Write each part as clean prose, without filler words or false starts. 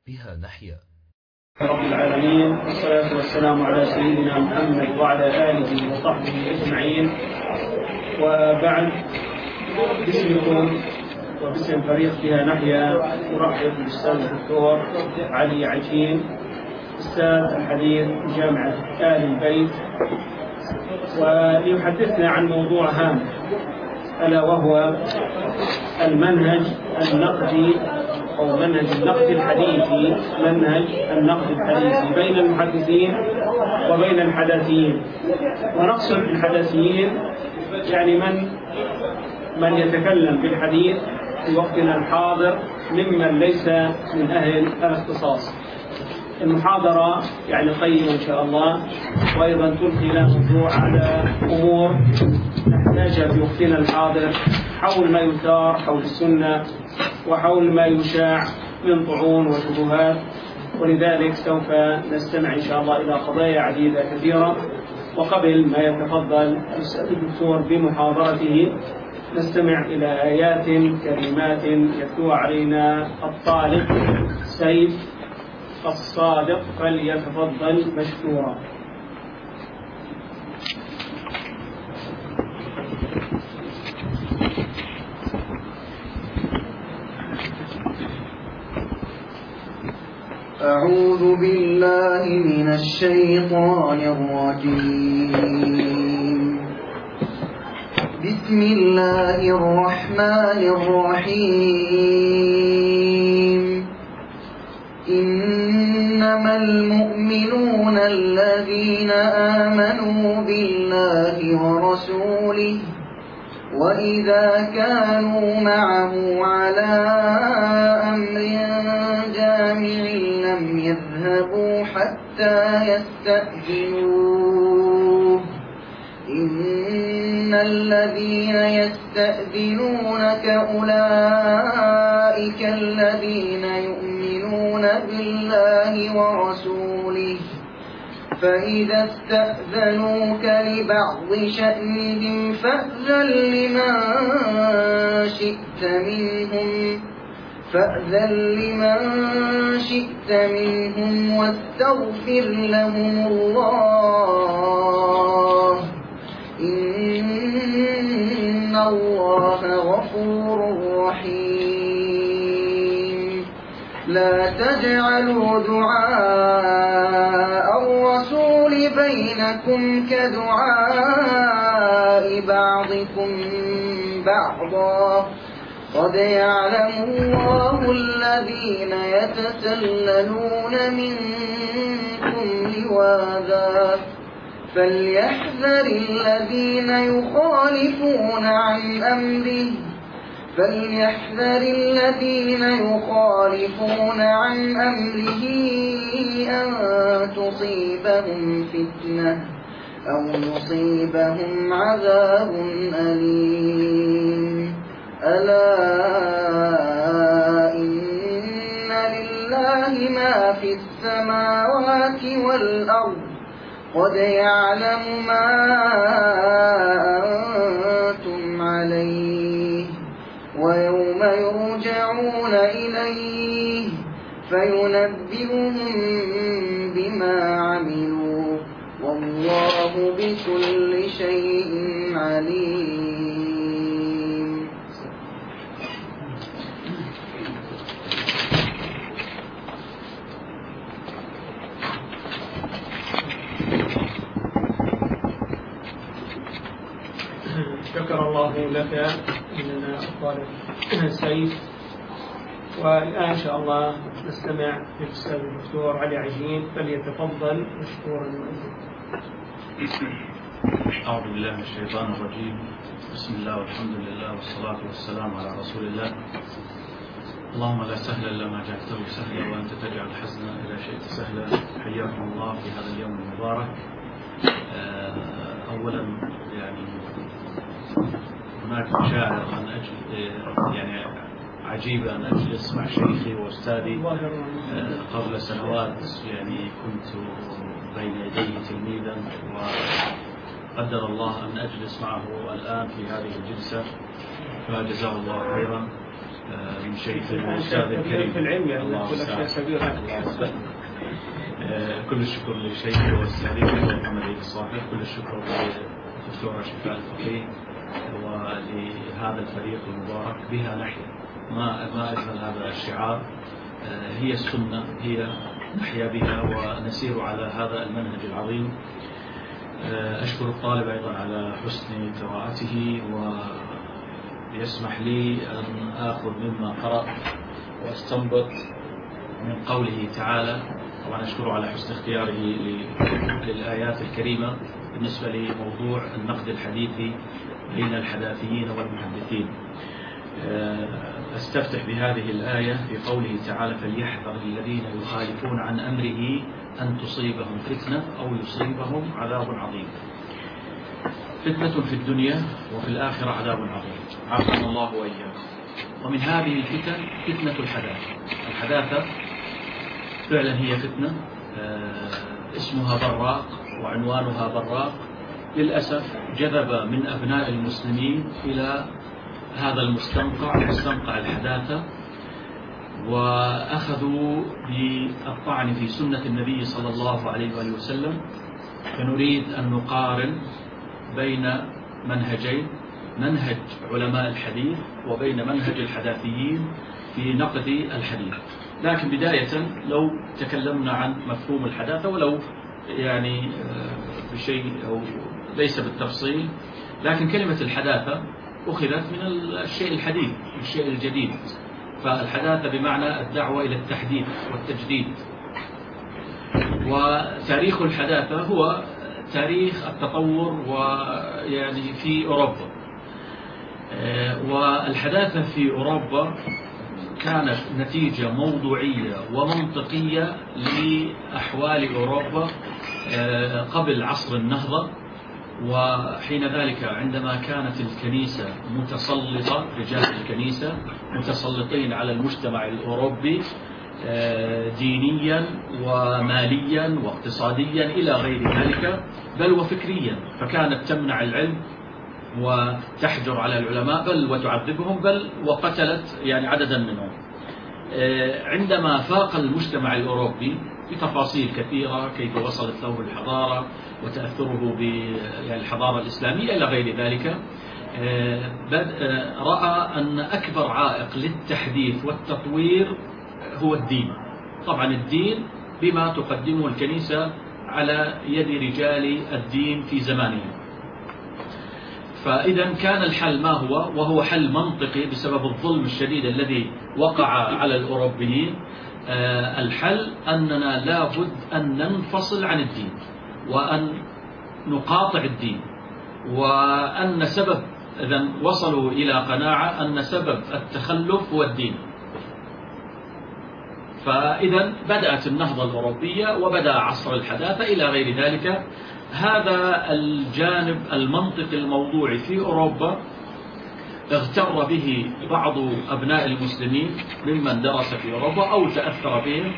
بها نحيا. رب العالمين، والصلاة والسلام على سيدنا محمد وعلى آله وصحبه أجمعين. وبعد، باسمكم وباسم فريق بها نحيا أرحب بالأستاذ الدكتور علي عجين، أستاذ الحديث بجامعة آل البيت، وليحدثنا عن موضوع هام ألا وهو المنهج النقدي أو منهج النقد الحديثي، منهج النقد الحديثي بين المحدثين وبين الحداثيين. ونقصد بالحداثيين يعني من يتكلم بالحديث في وقتنا الحاضر ممن ليس من أهل الاختصاص. المحاضرة يعني قيمة إن شاء الله، وأيضا تلقي لنا موضوع على أمور نحتاجها في وقتنا الحاضر حول ما يثار حول السنة وحول ما يشاع من طعون وشبهات. ولذلك سوف نستمع إن شاء الله إلى قضايا عديدة كثيرة. وقبل ما يتفضل الأستاذ الدكتور بمحاضرته نستمع إلى آيات كريمات يتلوها علينا الطالب سيف الصادق، فليتفضل مشكورا. أعوذ بالله من الشيطان الرجيم. بسم الله الرحمن الرحيم. إنما المؤمنون الذين آمنوا بالله ورسوله وإذا كانوا معه على أمر جامع لم يذهبوا حتى يستأذنوه. إن الذين يستأذنونك أولئك الذين يؤمنون بالله ورسوله، فإذا استأذنوك لبعض شأنهم فأذن لمن شئت منهم واستغفر لهم الله، إن الله غفور رحيم. لا تجعلوا دعاء الرسول بينكم كدعاء بعضكم بعضا، قد يعلم الله الذين يتسللون منكم لواذا، فليحذر الذين يخالفون عن أمره أن تصيبهم فتنة أو يصيبهم عذاب أليم. ألا إن لله ما في السماوات والأرض، قد يعلم ما أنتم عليه، ويوم يرجعون إليه فينبئهم بما عملوا، والله بكل شيء عليم. شكر الله لك إننا الطالب سيف. والآن إن شاء الله نستمع للأستاذ الدكتور علي عجين، فليتفضل مشكورا. أعوذ بالله من الشيطان الرجيم. بسم الله والحمد لله والصلاة والسلام على رسول الله. اللهم لا سهل إلا ما جعلته سهلا، وأنت تجعل الحزن إذا شئت سهلا. حياكم الله في هذا اليوم المبارك. أولا يعني هناك مشاعر أن يعني عجيبة أن أجلس مع شيخي وأستاذي. قبل سنوات يعني كنت بين يديه تلميذا، وقدر الله أن أجلس معه الآن في هذه الجلسة، فجزاه الله خيرا. من شيخ الأستاذ الكريم في العلم يعني الله كل أشياء كبيرة. كل الشكر للشيخ والسليم محمد الصاحب، كل الشكر للدكتورة شفاء الفقيه ولهذا الفريق المبارك. بها نحيا، ما أجمل هذا الشعار. هي السنة، هي نحيا بها ونسير على هذا المنهج العظيم. أشكر الطالب أيضا على حسن قراءته، ويسمح لي أن آخذ مما قرأ وأستنبط من قوله تعالى. طبعا أشكره على حسن اختياره للآيات الكريمة بالنسبة لموضوع النقد الحديثي بين الحداثيين والمحدثين. أستفتح بهذه الآية في قوله تعالى: فليحذر الذين يخالفون عن أمره أن تصيبهم فتنة أو يصيبهم عذاب عظيم. فتنة في الدنيا وفي الآخرة عذاب عظيم، عافانا الله وإياكم. ومن هذه الفتن فتنة الحداثة. الحداثة فعلا هي فتنة، اسمها براق وعنوانها براق. للأسف جذب من أبناء المسلمين إلى هذا مستنقع الحداثة، وأخذوا بالطعن في سنة النبي صلى الله عليه وآله وسلم. فنريد أن نقارن بين منهجين: منهج علماء الحديث وبين منهج الحداثيين في نقد الحديث. لكن بداية لو تكلمنا عن مفهوم الحداثة، ولو يعني بشيء أو ليس بالتفصيل، لكن كلمة الحداثة أخذت من الشيء الحديث، الشيء الجديد. فالحداثة بمعنى الدعوة إلى التحديث والتجديد. وتاريخ الحداثة هو تاريخ التطور ويعني في أوروبا. والحداثة في أوروبا كانت نتيجة موضوعية ومنطقية لأحوال أوروبا قبل عصر النهضة. وحين ذلك عندما كانت الكنيسة متسلطة، رجال الكنيسة متسلطين على المجتمع الأوروبي دينيا وماليا واقتصاديا إلى غير ذلك، بل وفكريا. فكانت تمنع العلم وتحجر على العلماء، بل وتعذبهم، بل وقتلت يعني عددا منهم. عندما فاق المجتمع الأوروبي بتفاصيل كثيرة كيف وصلت له الحضارة وتأثره بالحضارة الإسلامية إلى غير ذلك، رأى أن أكبر عائق للتحديث والتطوير هو الدين. طبعا الدين بما تقدمه الكنيسة على يد رجال الدين في زمانهم. فإذا كان الحل ما هو؟ وهو حل منطقي بسبب الظلم الشديد الذي وقع على الأوروبيين. الحل أننا لابد أن ننفصل عن الدين وأن نقاطع الدين، وأن سبب، إذا وصلوا إلى قناعة أن سبب التخلف هو الدين. فإذا بدأت النهضة الأوروبية وبدأ عصر الحداثة إلى غير ذلك. هذا الجانب المنطقي الموضوعي في أوروبا اغتر به بعض أبناء المسلمين ممن درس في أوروبا أو تأثر بهم،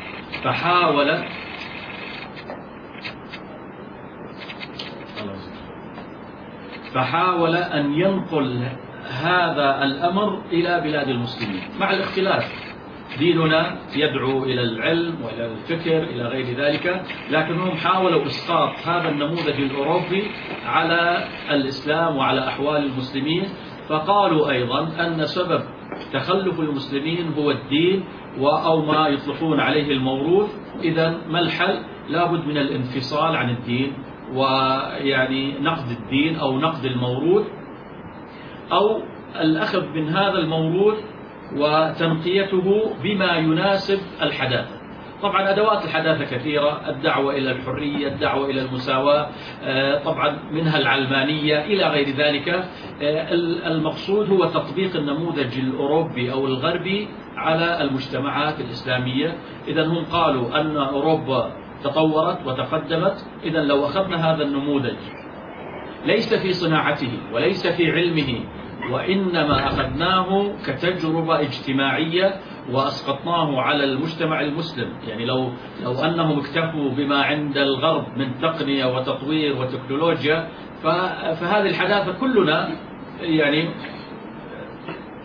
فحاول أن ينقل هذا الأمر إلى بلاد المسلمين مع الاختلاف. ديننا يدعو إلى العلم وإلى الفكر إلى غير ذلك، لكنهم حاولوا إسقاط هذا النموذج الأوروبي على الإسلام وعلى أحوال المسلمين. فقالوا أيضا أن سبب تخلف المسلمين هو الدين أو ما يطلقون عليه الموروث. إذا ما الحل؟ لابد من الانفصال عن الدين، ويعني نقد الدين أو نقد الموروث، أو الأخذ من هذا الموروث وتنقيته بما يناسب الحداثة. طبعا أدوات الحداثة كثيرة: الدعوة إلى الحرية، الدعوة إلى المساواة، طبعا منها العلمانية إلى غير ذلك. المقصود هو تطبيق النموذج الأوروبي أو الغربي على المجتمعات الإسلامية. إذا هم قالوا أن أوروبا تطورت وتقدمت. إذا لو أخذنا هذا النموذج ليس في صناعته وليس في علمه، وإنما أخذناه كتجربة اجتماعية وأسقطناه على المجتمع المسلم، يعني لو أنهم اكتفوا بما عند الغرب من تقنية وتطوير وتكنولوجيا، فهذه الحداثة كلنا يعني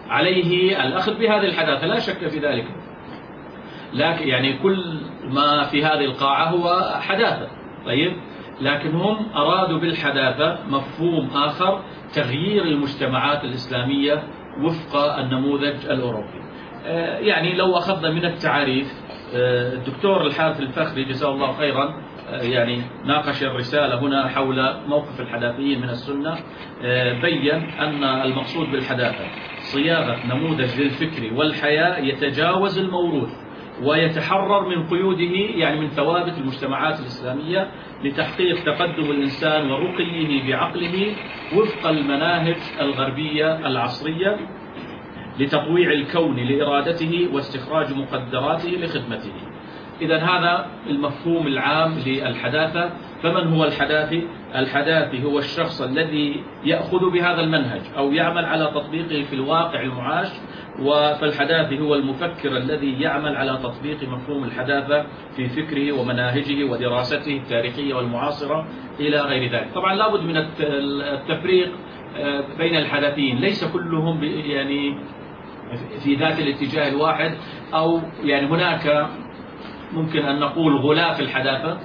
عليه الأخذ بهذه الحداثة لا شك في ذلك، لكن يعني كل ما في هذه القاعة هو حداثة. طيب، لكن هم أرادوا بالحداثة مفهوم آخر، تغيير المجتمعات الإسلامية وفق النموذج الأوروبي. يعني لو أخذنا من التعاريف، الدكتور الحارث الفخري جزاه الله خيرا يعني ناقش الرسالة هنا حول موقف الحداثيين من السنة، بين أن المقصود بالحداثة صياغة نموذج للفكر والحياة يتجاوز الموروث ويتحرر من قيوده، يعني من ثوابت المجتمعات الإسلامية، لتحقيق تقدم الإنسان ورقيه بعقله وفق المناهج الغربية العصرية، لتطويع الكون لإرادته واستخراج مقدراته لخدمته. إذا هذا المفهوم العام للحداثة. فمن هو الحداثي؟ الحداثي هو الشخص الذي يأخذ بهذا المنهج أو يعمل على تطبيقه في الواقع المعاش. فالحداثي هو المفكر الذي يعمل على تطبيق مفهوم الحداثة في فكره ومناهجه ودراسته التاريخية والمعاصرة إلى غير ذلك. طبعا لابد من التفريق بين الحداثيين، ليس كلهم يعني في ذات الاتجاه الواحد، أو يعني هناك ممكن أن نقول غلاف الحداثة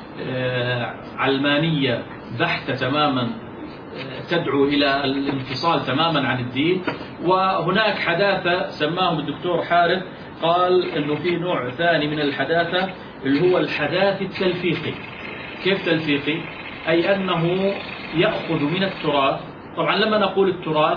علمانية بحتة تماما تدعو إلى الانفصال تماما عن الدين، وهناك حداثة سماهم الدكتور حارث، قال أنه في نوع ثاني من الحداثة اللي هو الحداث التلفيقي. كيف تلفيقي؟ أي أنه يأخذ من التراث. طبعا لما نقول التراث،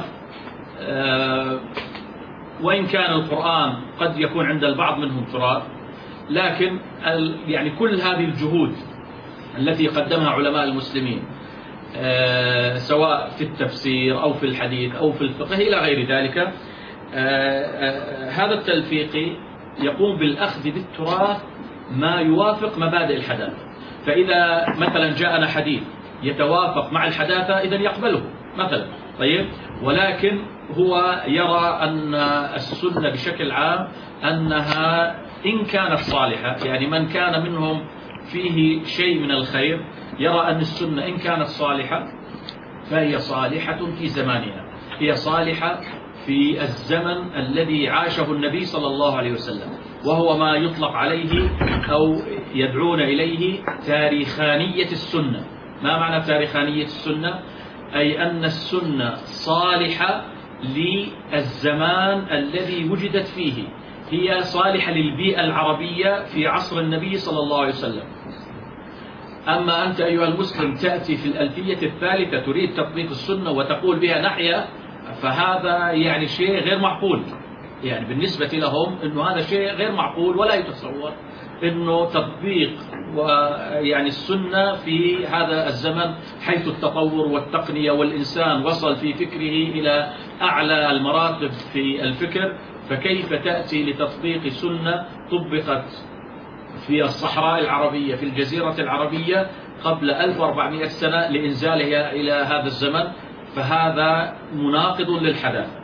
وإن كان القرآن قد يكون عند البعض منهم تراث، لكن يعني كل هذه الجهود التي قدمها علماء المسلمين سواء في التفسير أو في الحديث أو في الفقه إلى غير ذلك، هذا التلفيقي يقوم بالأخذ بالتراث ما يوافق مبادئ الحداثة. فإذا مثلا جاءنا حديث يتوافق مع الحداثة إذن يقبله مثلا. طيب، ولكن هو يرى أن السنة بشكل عام أنها إن كانت صالحة، يعني من كان منهم فيه شيء من الخير يرى أن السنة إن كانت صالحة فهي صالحة في زمانها، هي صالحة في الزمن الذي عاشه النبي صلى الله عليه وسلم، وهو ما يطلق عليه أو يدعون إليه تاريخانية السنة. ما معنى تاريخانية السنة؟ أي أن السنة صالحة للزمان الذي وجدت فيه، هي صالحة للبيئة العربية في عصر النبي صلى الله عليه وسلم. أما أنت أيها المسلم تأتي في الألفية الثالثة تريد تطبيق السنة وتقول بها نحيا، فهذا يعني شيء غير معقول. يعني بالنسبة لهم أنه هذا شيء غير معقول، ولا يتصور أنه تطبيق ويعني السنة في هذا الزمن حيث التطور والتقنية والإنسان وصل في فكره إلى أعلى المراتب في الفكر، فكيف تأتي لتطبيق سنة طبقت في الصحراء العربية في الجزيرة العربية قبل 1400 سنة لإنزالها إلى هذا الزمن؟ فهذا مناقض للحداثة.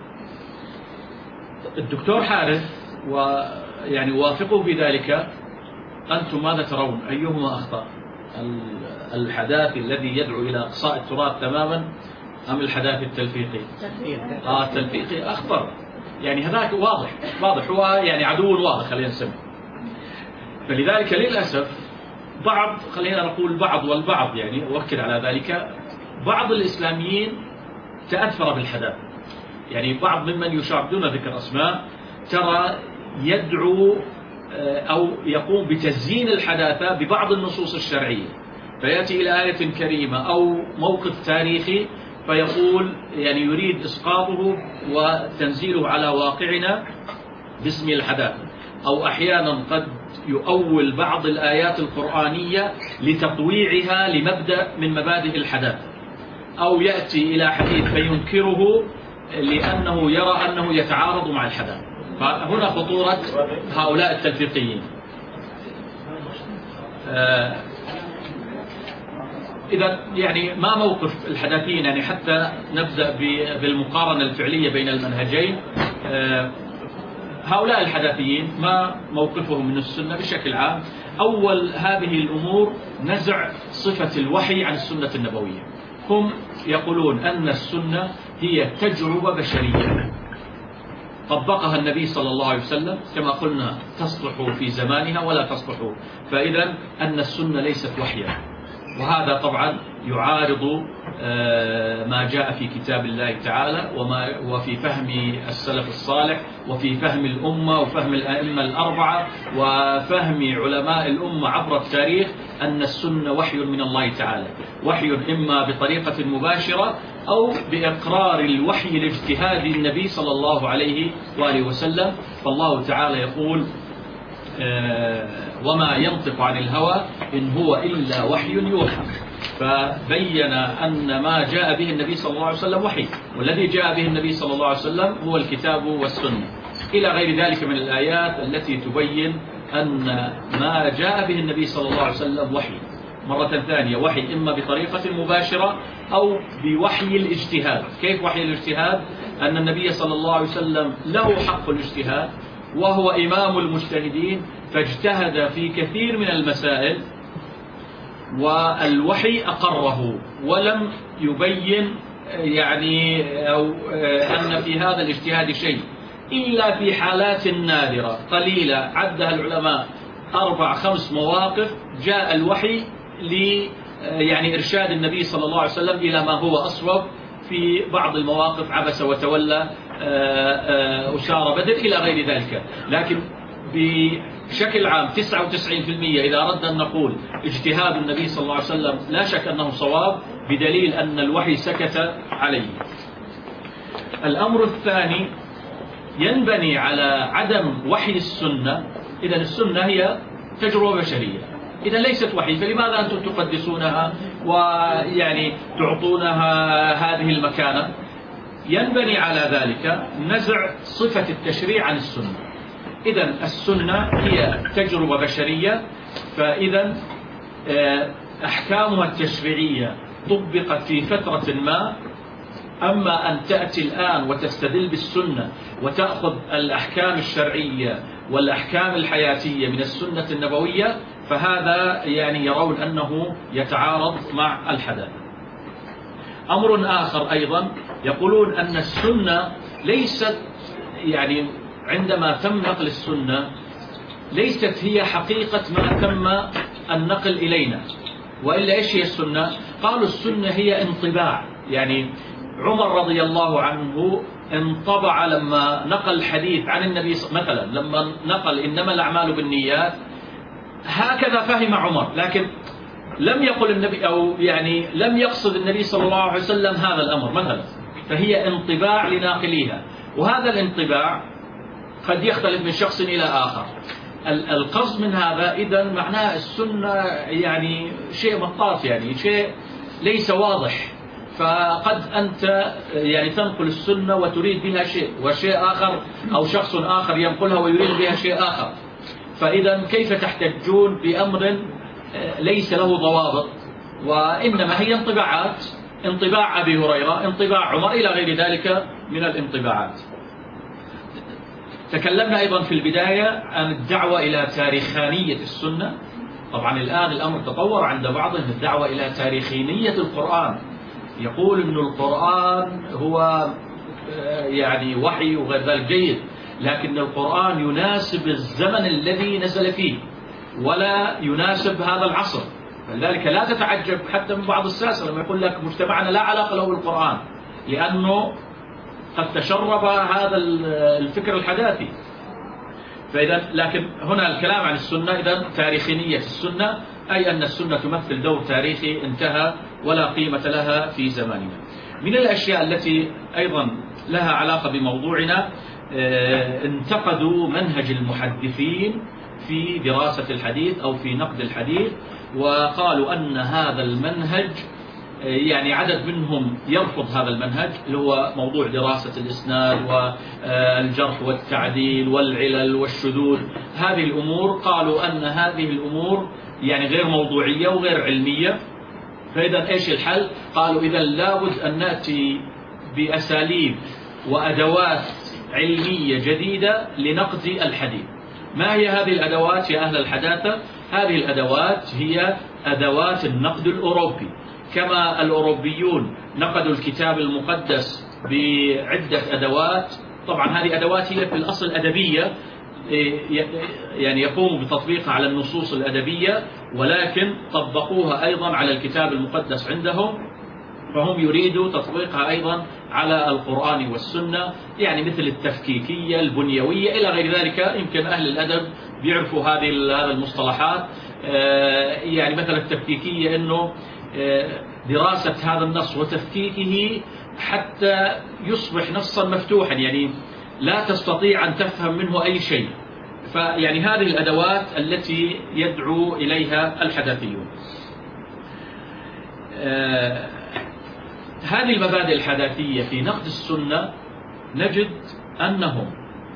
الدكتور حارث ويعني وافقوا بذلك. أنتم ماذا ترون؟ أيهما أخطأ؟ الحداث الذي يدعو إلى إقصاء التراث تماما أم الحداث التلفيقي؟ التلفيقي أخطر، يعني هذاك واضح هو يعني عدو واضح خلينا نسميه. فلذلك للأسف خلينا نقول بعض والبعض، يعني أؤكد على ذلك، بعض الإسلاميين تأثر بالحداثة. يعني بعض ممن يشار دون ذكر أسماء ترى يدعو أو يقوم بتزيين الحداثة ببعض النصوص الشرعية، فيأتي إلى آية كريمة أو موقف تاريخي فيقول يعني يريد إسقاطه وتنزيله على واقعنا باسم الحداثة، أو أحيانا قد يؤول بعض الآيات القرآنية لتطويعها لمبدأ من مبادئ الحداثة، أو يأتي إلى حديث فينكره لأنه يرى أنه يتعارض مع الحداثة. فهنا خطورة هؤلاء التلفيقيين. إذا يعني ما موقف الحداثيين؟ يعني حتى نبدأ بالمقارنة الفعلية بين المنهجين. هؤلاء الحداثيين ما موقفهم من السنة بشكل عام؟ أول هذه الأمور نزع صفة الوحي عن السنة النبوية. هم يقولون أن السنة هي تجربة بشرية، طبقها النبي صلى الله عليه وسلم كما قلنا تصلح في زمانها ولا تصلح، فإذا أن السنة ليست وحيا، وهذا طبعا يعارض ما جاء في كتاب الله تعالى وفي فهم السلف الصالح وفي فهم الأمة وفهم الأئمة الأربعة وفهم علماء الأمة عبر التاريخ، أن السنة وحي من الله تعالى، وحي إما بطريقة مباشرة أو بإقرار الوحي لاجتهاد النبي صلى الله عليه وآله وسلم. فالله تعالى يقول وما ينطق عن الهوى إن هو إلا وحي يوحى، فبين أن ما جاء به النبي صلى الله عليه وسلم وحي، والذي جاء به النبي صلى الله عليه وسلم هو الكتاب والسنة، إلى غير ذلك من الآيات التي تبين أن ما جاء به النبي صلى الله عليه وسلم وحي. مرة ثانية وحي إما بطريقة مباشرة أو بوحي الاجتهاد. كيف وحي الاجتهاد؟ أن النبي صلى الله عليه وسلم له حق الاجتهاد وهو إمام المجتهدين، فاجتهد في كثير من المسائل والوحي أقره ولم يبين يعني أو أن في هذا الاجتهاد شيء إلا في حالات نادرة قليلة عدها العلماء 4-5 مواقف جاء الوحي يعني إرشاد النبي صلى الله عليه وسلم إلى ما هو أصوب. في بعض المواقف عبس وتولى، أسار بدر، إلى غير ذلك. لكن بشكل عام 99% إذا أردنا أن نقول اجتهاد النبي صلى الله عليه وسلم لا شك أنه صواب، بدليل أن الوحي سكت عليه. الأمر الثاني ينبني على عدم وحي السنة. إذا السنة هي تجربة بشرية، إذا ليست وحي، فلماذا أنتم تقدسونها ويعني تعطونها هذه المكانة؟ ينبني على ذلك نزع صفة التشريع عن السنة. إذا السنة هي تجربة بشرية، فإذا أحكامها التشريعية طبقت في فترة ما. أما أن تأتي الآن وتستدل بالسنة وتأخذ الأحكام الشرعية والأحكام الحياتية من السنة النبوية، فهذا يعني يرون أنه يتعارض مع الحداثة. أمر آخر أيضا يقولون أن السنة ليست يعني عندما تم نقل السنة ليست هي حقيقة ما تم النقل إلينا، وإلا إيش هي السنة؟ قالوا السنة هي انطباع. يعني عمر رضي الله عنه انطبع لما نقل حديث عن النبي مثلا، لما نقل إنما الأعمال بالنيات، هكذا فهم عمر، لكن لم يقل النبي أو يعني لم يقصد النبي صلى الله عليه وسلم هذا الأمر مثلا، فهي انطباع لناقليها. وهذا الانطباع قد يختلف من شخص إلى آخر. القصد من هذا إذا معناه السنة يعني شيء مطاط، يعني شيء ليس واضح، فقد أنت يعني تنقل السنة وتريد بها شيء، وشيء آخر أو شخص آخر ينقلها ويريد بها شيء آخر. فإذا كيف تحتجون بأمر ليس له ضوابط؟ وإنما هي انطباعات، انطباع أبي هريرة، انطباع عمر، إلى غير ذلك من الانطباعات. تكلمنا أيضا في البداية عن الدعوة إلى تاريخانية السنة. طبعا الآن الأمر تطور عند بعضهم الدعوة إلى تاريخينية القرآن، يقول أن القرآن هو يعني وحي وغير ذلك جيد، لكن القرآن يناسب الزمن الذي نزل فيه ولا يناسب هذا العصر. فلذلك لا تتعجب حتى من بعض الساسة لما يقول لك مجتمعنا لا علاقة له بالقرآن، لأنه قد تشرب هذا الفكر الحداثي. فإذا لكن هنا الكلام عن السنة، إذا تاريخينية السنة أي أن السنة تمثل دور تاريخي انتهى ولا قيمة لها في زماننا. من الأشياء التي أيضا لها علاقة بموضوعنا، انتقدوا منهج المحدثين في دراسة الحديث أو في نقد الحديث، وقالوا أن هذا المنهج يعني عدد منهم يرفض هذا المنهج اللي هو موضوع دراسة الإسناد والجرح والتعديل والعلل والشذوذ. هذه الأمور قالوا أن هذه الأمور يعني غير موضوعية وغير علمية. فإذا إيش الحل؟ قالوا إذا لابد أن نأتي بأساليب وأدوات علمية جديدة لنقد الحديث. ما هي هذه الأدوات يا أهل الحداثة؟ هذه الأدوات هي أدوات النقد الأوروبي. كما الأوروبيون نقدوا الكتاب المقدس بعدة أدوات طبعا هذه أدوات هي في الأصل أدبية، يعني يقوموا بتطبيقها على النصوص الأدبية، ولكن طبقوها أيضا على الكتاب المقدس عندهم، فهم يريدوا تطبيقها أيضا على القرآن والسنة، يعني مثل التفكيكية، البنيوية، إلى غير ذلك. يمكن أهل الأدب بيعرفوا هذه المصطلحات. يعني مثلا التفكيكية أنه دراسة هذا النص وتفكيكه حتى يصبح نصا مفتوحا، يعني لا تستطيع أن تفهم منه أي شيء. فيعني هذه الأدوات التي يدعو إليها الحداثيون. هذه المبادئ الحداثية في نقد السنة نجد أنهم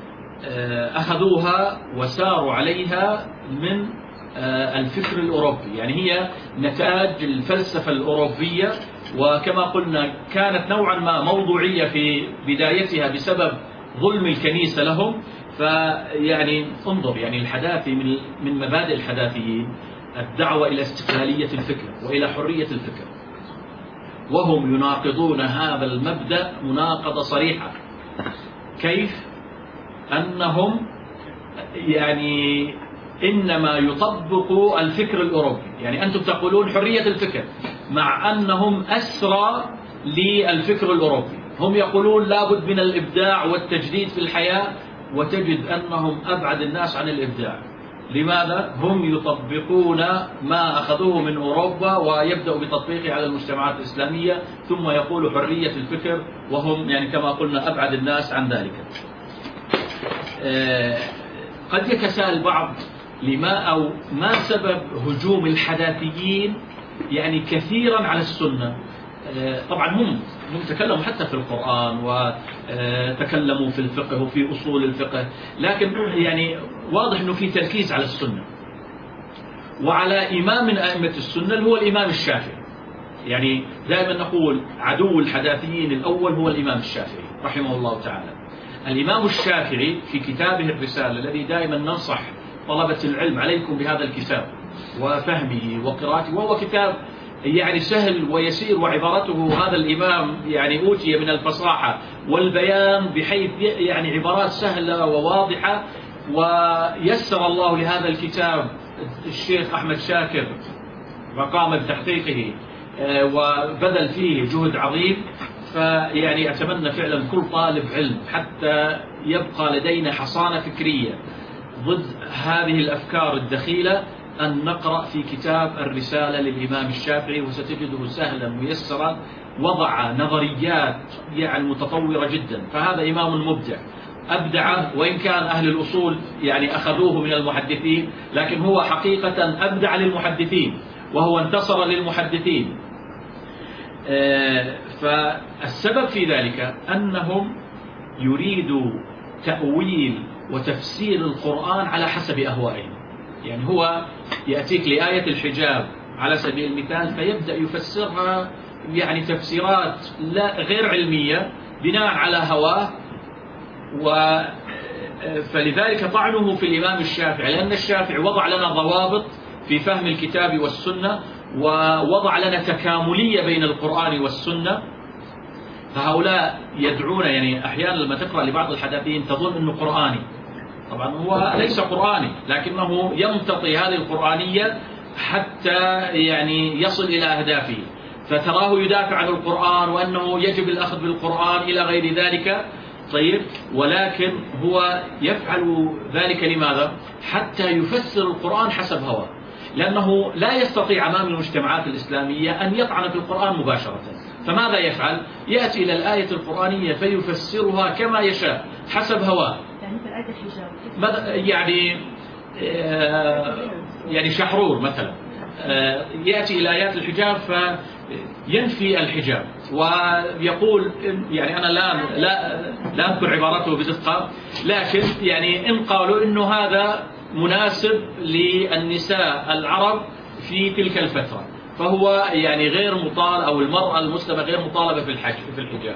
أخذوها وساروا عليها من الفكر الأوروبي، يعني هي نتاج الفلسفة الأوروبية، وكما قلنا كانت نوعا ما موضوعية في بدايتها بسبب ظلم الكنيسة لهم. فيعني انظر، يعني الحداثي من مبادئ الحداثيين الدعوة إلى استقلالية الفكر وإلى حرية الفكر، وهم يناقضون هذا المبدأ مناقضة صريحة. كيف؟ أنهم يعني إنما يطبقوا الفكر الأوروبي، يعني أنتم تقولون حرية الفكر مع أنهم أسرى للفكر الأوروبي. هم يقولون لابد من الإبداع والتجديد في الحياة، وتجد أنهم أبعد الناس عن الإبداع. لماذا؟ هم يطبقون ما أخذوه من أوروبا ويبدأوا بتطبيقه على المجتمعات الإسلامية، ثم يقولوا حرية الفكر، وهم يعني كما قلنا أبعد الناس عن ذلك. قد يتساءل بعض أو ما سبب هجوم الحداثيين يعني كثيرا على السنة. طبعا هم تكلموا حتى في القرآن وتكلموا في الفقه وفي أصول الفقه، لكن يعني واضح أنه في تركيز على السنة وعلى إمام من أئمة السنة اللي هو الإمام الشافعي. يعني دائما نقول عدو الحداثيين الأول هو الإمام الشافعي رحمه الله تعالى. الإمام الشافعي في كتابه الرسالة الذي دائما ننصح طلبة العلم عليكم بهذا الكتاب وفهمه وقراءته، وهو كتاب يعني سهل ويسير، وعبارته هذا الإمام يعني أوتي من الفصاحة والبيان بحيث يعني عبارات سهلة وواضحة. ويسر الله لهذا الكتاب الشيخ أحمد شاكر وقام بتحقيقه وبذل فيه جهد عظيم. فيعني أتمنى فعلا كل طالب علم حتى يبقى لدينا حصانة فكرية ضد هذه الأفكار الدخيلة أن نقرأ في كتاب الرسالة للإمام الشافعي، وستجده سهلا ميسرا، وضع نظريات يعني متطورة جدا. فهذا إمام مبدع أبدع، وإن كان أهل الأصول يعني أخذوه من المحدثين، لكن هو حقيقة أبدع للمحدثين وهو انتصر للمحدثين. فالسبب في ذلك أنهم يريدوا تأويل وتفسير القرآن على حسب أهوائهم. يعني هو يأتيك لآية الحجاب على سبيل المثال فيبدأ يفسرها يعني تفسيرات غير علمية بناء على هواه. فلذلك طعنه في الإمام الشافعي، لأن الشافعي وضع لنا ضوابط في فهم الكتاب والسنة، ووضع لنا تكاملية بين القرآن والسنة. فهؤلاء يدعون، يعني أحيانا لما تقرأ لبعض الحداثيين تظن أنه قرآني، طبعا هو ليس قرآني، لكنه يمتطي هذه القرآنية حتى يعني يصل إلى أهدافه. فتراه يدافع عن القرآن وأنه يجب الأخذ بالقرآن إلى غير ذلك. طيب، ولكن هو يفعل ذلك لماذا؟ حتى يفسر القرآن حسب هواه، لأنه لا يستطيع أمام المجتمعات الإسلامية أن يطعن في القرآن مباشرة. فماذا يفعل؟ يأتي إلى الآية القرآنية فيفسرها كما يشاء حسب هواه. يعني شحرور مثلا يأتي إلى آيات الحجاب فينفي الحجاب ويقول، يعني أنا لا أذكر عبارته بدقة، لكن يعني إن قالوا إنه هذا مناسب للنساء العرب في تلك الفترة، فهو يعني غير مطالب، أو المرأة المسلمة غير مطالبة في الحجاب.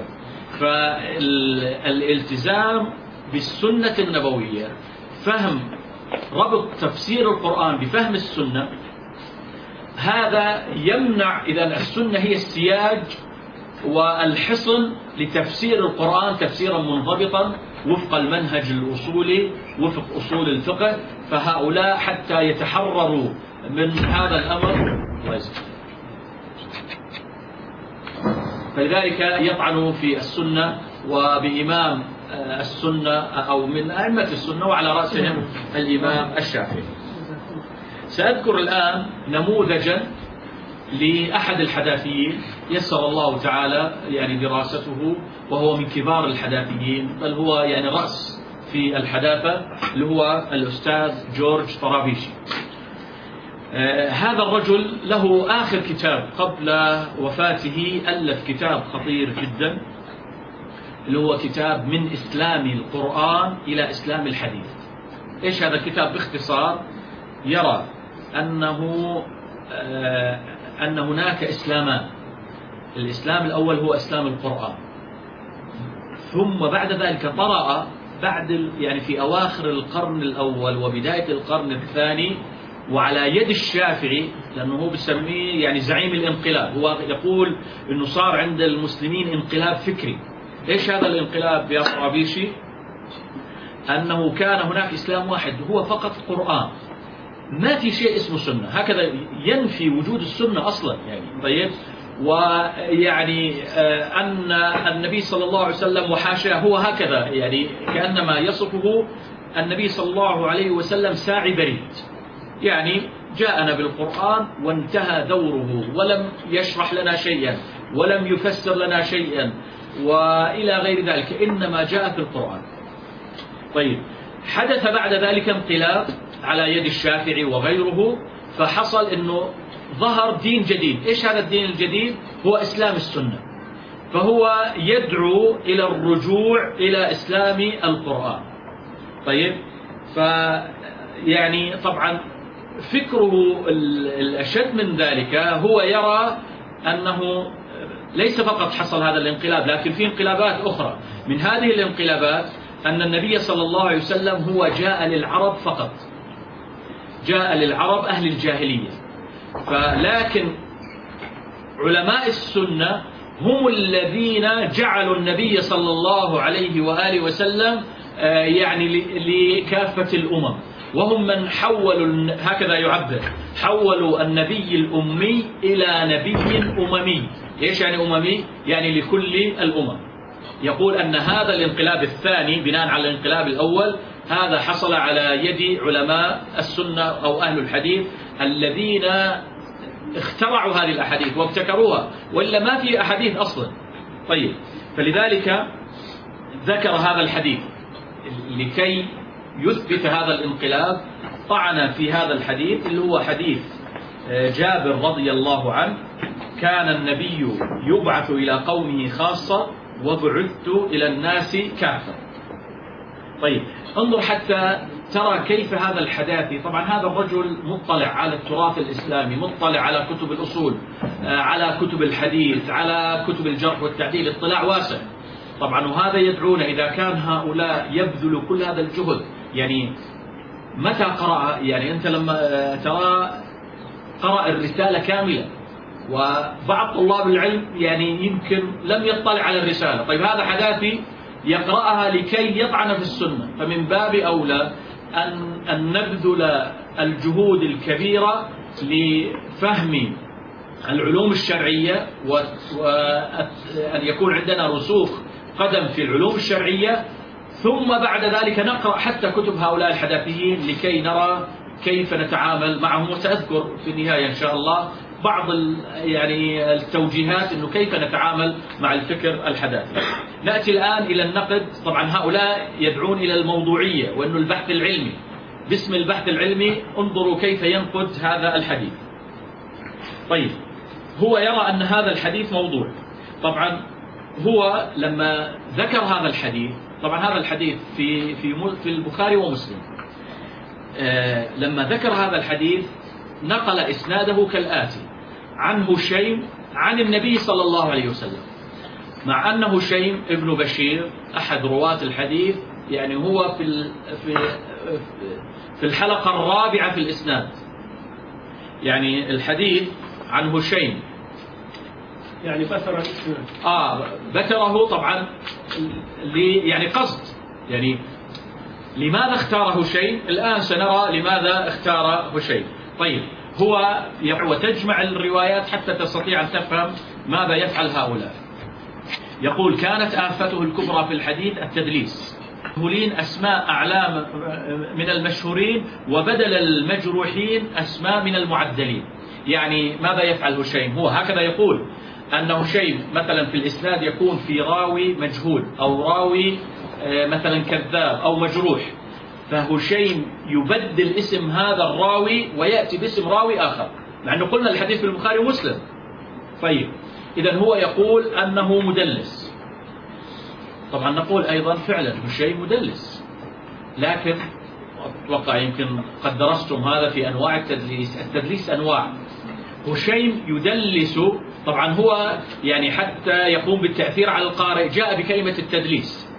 فالالتزام بالسنة النبوية، فهم ربط تفسير القرآن بفهم السنة، هذا يمنع. إذا السنة هي السياج والحصن لتفسير القرآن تفسيرا منضبطا وفق المنهج الأصولي وفق أصول الفقه، فهؤلاء حتى يتحرروا من هذا الأمر فلذلك يطعنوا في السنة وبإمام السنة أو من أئمة السنة وعلى رأسهم الإمام الشافعي. سأذكر الآن نموذجا لأحد الحداثيين يسر الله تعالى يعني دراسته، وهو من كبار الحداثيين، بل هو يعني رأس في الحداثة، اللي هو الأستاذ جورج طرابيشي. هذا الرجل له آخر كتاب قبل وفاته، ألف كتاب خطير جدا، اللي هو كتاب من إسلام القرآن إلى إسلام الحديث. إيش هذا الكتاب باختصار؟ يرى أن هناك إسلامان. الإسلام الأول هو إسلام القرآن، ثم بعد ذلك طرأ يعني في أواخر القرن الأول وبداية القرن الثاني، وعلى يد الشافعي، لأنه هو بسميه يعني زعيم الانقلاب، هو يقول أنه صار عند المسلمين انقلاب فكري. إيش هذا الانقلاب يا طرابيشي؟ أنه كان هناك إسلام واحد هو فقط قرآن، ما في شيء اسمه سنة، هكذا ينفي وجود السنة أصلا يعني. طيب، ويعني أن النبي صلى الله عليه وسلم وحاشاه هو هكذا، يعني كأنما يصفه النبي صلى الله عليه وسلم ساعي بريد، يعني جاءنا بالقرآن وانتهى دوره، ولم يشرح لنا شيئا ولم يفسر لنا شيئا وإلى غير ذلك، إنما جاء في القرآن. طيب، حدث بعد ذلك انقلاب على يد الشافعي وغيره، فحصل أنه ظهر دين جديد. إيش هذا الدين الجديد؟ هو إسلام السنة، فهو يدعو إلى الرجوع إلى إسلام القرآن. طيب، يعني طبعا فكره الأشد من ذلك، هو يرى أنه ليس فقط حصل هذا الانقلاب، لكن في انقلابات أخرى. من هذه الانقلابات أن النبي صلى الله عليه وسلم هو جاء للعرب فقط، جاء للعرب أهل الجاهلية، لكن علماء السنة هم الذين جعلوا النبي صلى الله عليه وآله وسلم يعني لكافة الأمم، وهم من حولوا، هكذا يعبر، حولوا النبي الأمي إلى نبي أممي. إيش يعني أممي؟ يعني لكل الأمم. يقول أن هذا الانقلاب الثاني بناء على الانقلاب الأول، هذا حصل على يد علماء السنة أو أهل الحديث الذين اخترعوا هذه الأحاديث وابتكروها، وإلا ما في أحاديث أصلا. طيب، فلذلك ذكر هذا الحديث لكي يثبت هذا الانقلاب. طعن في هذا الحديث اللي هو حديث جابر رضي الله عنه: كان النبي يبعث إلى قومه خاصة وبعثت إلى الناس كافة. طيب، انظر حتى ترى كيف هذا الحداثي. طبعا هذا الرجل مطلع على التراث الإسلامي، مطلع على كتب الأصول، على كتب الحديث، على كتب الجرح والتعديل، اطلاع واسع طبعا. وهذا يدعونا، إذا كان هؤلاء يبذلوا كل هذا الجهد، يعني متى قرأ؟ يعني أنت لما ترى قرأ الرسالة كاملة، وبعض طلاب العلم يعني يمكن لم يطلع على الرسالة. طيب، هذا حداثي يقرأها لكي يطعن في السنة، فمن باب أولى أن نبذل الجهود الكبيرة لفهم العلوم الشرعية، وأن يكون عندنا رسوخ قدم في العلوم الشرعية، ثم بعد ذلك نقرأ حتى كتب هؤلاء الحداثيين لكي نرى كيف نتعامل معهم. وسأذكر في النهاية إن شاء الله بعض يعني التوجيهات إنه كيف نتعامل مع الفكر الحداثي. نأتي الآن إلى النقد. طبعا هؤلاء يدعون إلى الموضوعية، وإنه البحث العلمي، باسم البحث العلمي انظروا كيف ينقد هذا الحديث. طيب، هو يرى أن هذا الحديث موضوع. طبعا هو لما ذكر هذا الحديث، طبعا هذا الحديث في البخاري ومسلم، لما ذكر هذا الحديث نقل إسناده كالآتي: عن هشيم عن النبي صلى الله عليه وسلم، مع أن هشيم ابن بشير أحد رواة الحديث، يعني هو في الحلقة الرابعة في الإسناد. يعني الحديث عن هشيم يعني بثر الإسناد، بثره طبعا يعني قصد، يعني لماذا اختار هشيم؟ الآن سنرى لماذا اختار هشيم. طيب هو وتجمع الروايات حتى تستطيع أن تفهم ماذا يفعل هؤلاء. يقول كانت آفته الكبرى في الحديث التدليس، مجهولين أسماء أعلام من المشهورين، وبدل المجروحين أسماء من المعدلين. يعني ماذا يفعل هشيم؟ هو هكذا يقول أن هشيم مثلا في الإسناد يكون في راوي مجهول أو راوي مثلا كذاب أو مجروح، فهشيم يبدل اسم هذا الراوي ويأتي باسم راوي آخر، مع أنه قلنا الحديث في البخاري ومسلم. طيب إذن هو يقول أنه مدلس. طبعا نقول أيضا فعلا هشيم مدلس، لكن أتوقع يمكن قد درستم هذا في أنواع التدليس. التدليس أنواع. هشيم يدلس، طبعا هو يعني حتى يقوم بالتأثير على القارئ جاء بكلمة التدليس،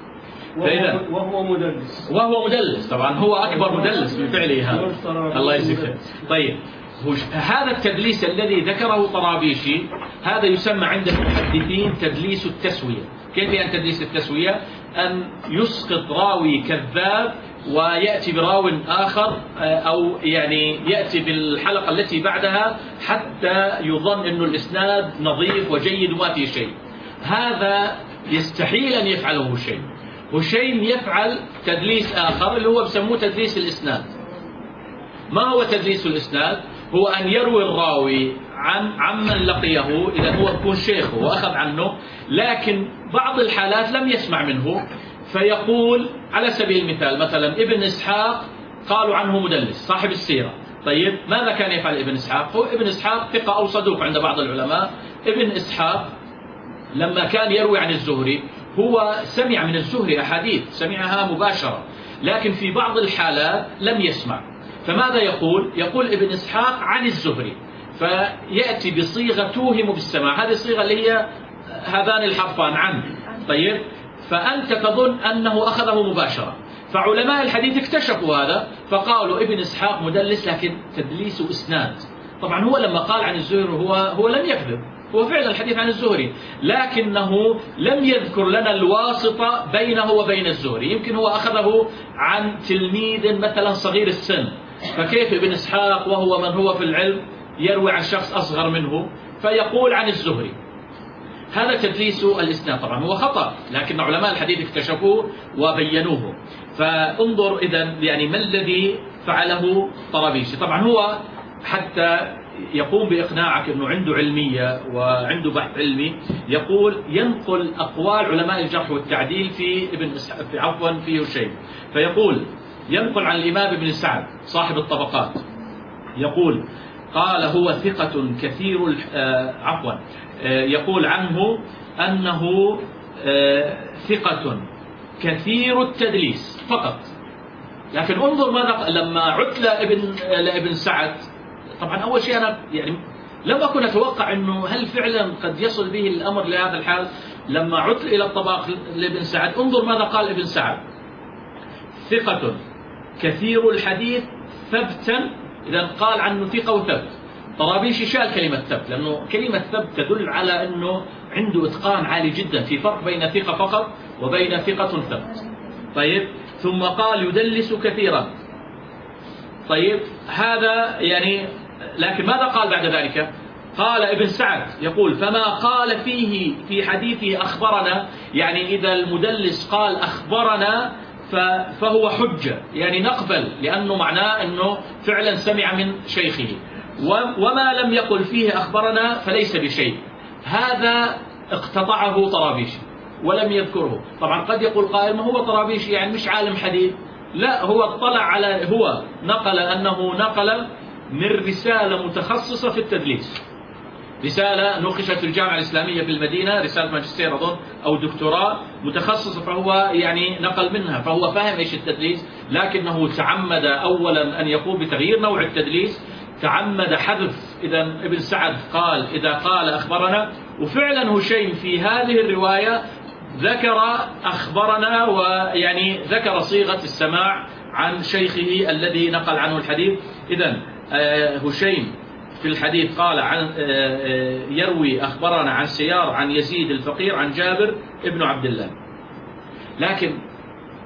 وهو مدلس طبعا هو أكبر مدلس بفعله هذا. الله يجزيك. طيب هذا التدليس الذي ذكره طرابيشي هذا يسمى عند المحدثين تدليس التسوية. كيف يعني تدليس التسوية؟ أن يسقط راوي كذاب ويأتي براو آخر، أو يعني يأتي بالحلقة التي بعدها حتى يظن أن الإسناد نظيف وجيد وما فيه شيء. هذا يستحيل أن يفعله هشيم. هشيم يفعل تدليس آخر اللي هو بسموه تدليس الإسناد. ما هو تدليس الإسناد؟ هو أن يروي الراوي عمن لقيه، إذا هو يكون شيخه وأخذ عنه، لكن بعض الحالات لم يسمع منه، فيقول على سبيل المثال مثلا ابن إسحاق قالوا عنه مدلس صاحب السيرة. طيب ماذا كان يفعل ابن إسحاق؟ هو ابن إسحاق ثقة أو صدوق عند بعض العلماء. ابن إسحاق لما كان يروي عن الزهري هو سمع من الزهري أحاديث سمعها مباشرة، لكن في بعض الحالات لم يسمع. فماذا يقول؟ يقول ابن إسحاق عن الزهري، فيأتي بصيغة توهم بالسماع. هذه الصيغة اللي هي هذان الحرفان عن. طيب فأنت تظن أنه أخذه مباشرة. فعلماء الحديث اكتشفوا هذا فقالوا ابن إسحاق مدلس لكن تدليس إسناد. طبعا هو لما قال عن الزهري هو لم يكذب، هو فعلا الحديث عن الزهري، لكنه لم يذكر لنا الواسطة بينه وبين الزهري. يمكن هو أخذه عن تلميذ مثلا صغير السن، فكيف ابن إسحاق وهو من هو في العلم يروي عن شخص أصغر منه فيقول عن الزهري؟ هذا تدليس الإسناد. طبعا هو خطأ، لكن علماء الحديث اكتشفوه وبينوه. فانظر إذن يعني ما الذي فعله طرابيشي. طبعا هو حتى يقوم بإقناعك أنه عنده علمية وعنده بحث علمي، يقول ينقل أقوال علماء الجرح والتعديل في هشيم. فيقول ينقل عن الإمام ابن سعد صاحب الطبقات، يقول قال هو ثقة كثير يقول عنه أنه ثقة كثير التدليس فقط. لكن انظر ماذا لما عدت لابن سعد. طبعا أول شيء أنا يعني لم أكن أتوقع أنه هل فعلا قد يصل به الأمر لهذا الحال. لما عدت إلى الطباق لابن سعد انظر ماذا قال ابن سعد: ثقة كثير الحديث ثبتا. إذا قال عنه ثقة وثبت. طرابيشي شال كلمة ثبت لأنه كلمة ثبت تدل على أنه عنده إتقان عالي جدا. في فرق بين ثقة فقط وبين ثقة ثبت. طيب ثم قال يدلس كثيرا. طيب هذا يعني، لكن ماذا قال بعد ذلك؟ قال ابن سعد يقول فما قال فيه في حديثه أخبرنا، يعني إذا المدلس قال أخبرنا فهو حجة، يعني نقبل، لأنه معناه أنه فعلا سمع من شيخه. وما لم يقل فيه أخبرنا فليس بشيء. هذا اقتطعه طرابيشي ولم يذكره. طبعا قد يقول قائل ما هو طرابيشي يعني مش عالم حديث. لا، هو اطلع على، هو نقل أنه نقل من رسالة متخصصة في التدليس، رسالة نقشت في الجامعة الإسلامية في المدينة، رسالة ماجستير أظن أو دكتوراه متخصصة، فهو يعني نقل منها، فهو فاهم إيش التدليس. لكنه تعمد أولا أن يقوم بتغيير نوع التدليس، تعمد حذف. إذا ابن سعد قال إذا قال أخبرنا، وفعلا هشيم في هذه الرواية ذكر أخبرنا، ويعني ذكر صيغة السماع عن شيخه الذي نقل عنه الحديث. إذا هشيم في الحديث قال عن يروي أخبرنا عن سيار عن يزيد الفقير عن جابر ابن عبد الله. لكن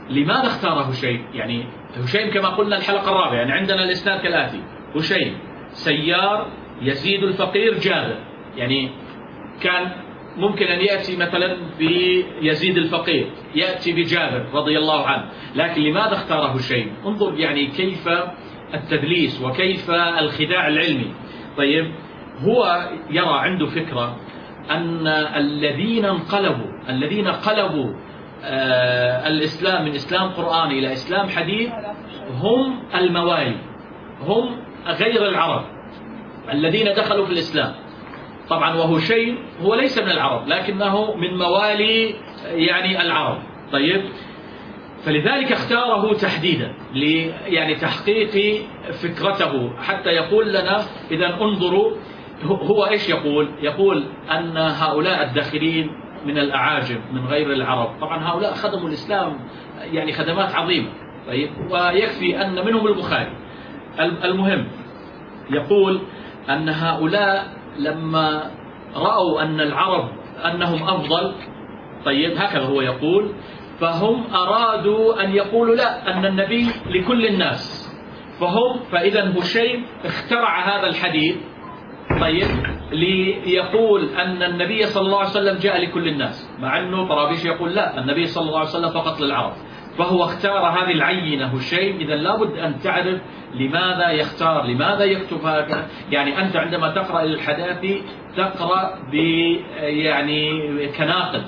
لماذا اختار هشيم؟ يعني هشيم كما قلنا الحلقة الرابعة، يعني عندنا الإسناد كالآتي: هشيم، سيار، يزيد الفقير، جابر. يعني كان ممكن أن يأتي مثلا بيزيد الفقير، يأتي بجابر رضي الله عنه، لكن لماذا اختار هشيم؟ انظر يعني كيف التدليس وكيف الخداع العلمي. طيب، هو يرى عنده فكرة أن الذين قلبوا الإسلام من إسلام قرآني إلى إسلام حديث هم الموالي، هم غير العرب الذين دخلوا في الإسلام. طبعا وهشيم هو ليس من العرب لكنه من موالي يعني العرب. طيب، فلذلك اختاره تحديدا يعني تحقيق فكرته، حتى يقول لنا إذا انظروا هو إيش يقول؟ يقول أن هؤلاء الداخلين من الأعاجم من غير العرب، طبعا هؤلاء خدموا الإسلام يعني خدمات عظيمة. طيب، ويكفي أن منهم البخاري. المهم يقول أن هؤلاء لما رأوا أن العرب أنهم أفضل، طيب هكذا هو يقول، فهم أرادوا أن يقولوا لا، أن النبي لكل الناس، فإذا هشيم اخترع هذا الحديث، طيب، ليقول أن النبي صلى الله عليه وسلم جاء لكل الناس، مع أنه طرابيش يقول لا، النبي صلى الله عليه وسلم فقط للعرب. فهو اختار هذه العينة هشيم. إذا لابد أن تعرف لماذا يختار، لماذا يكتب هذا. يعني أنت عندما تقرأ الحداثي تقرأ يعني كناقد،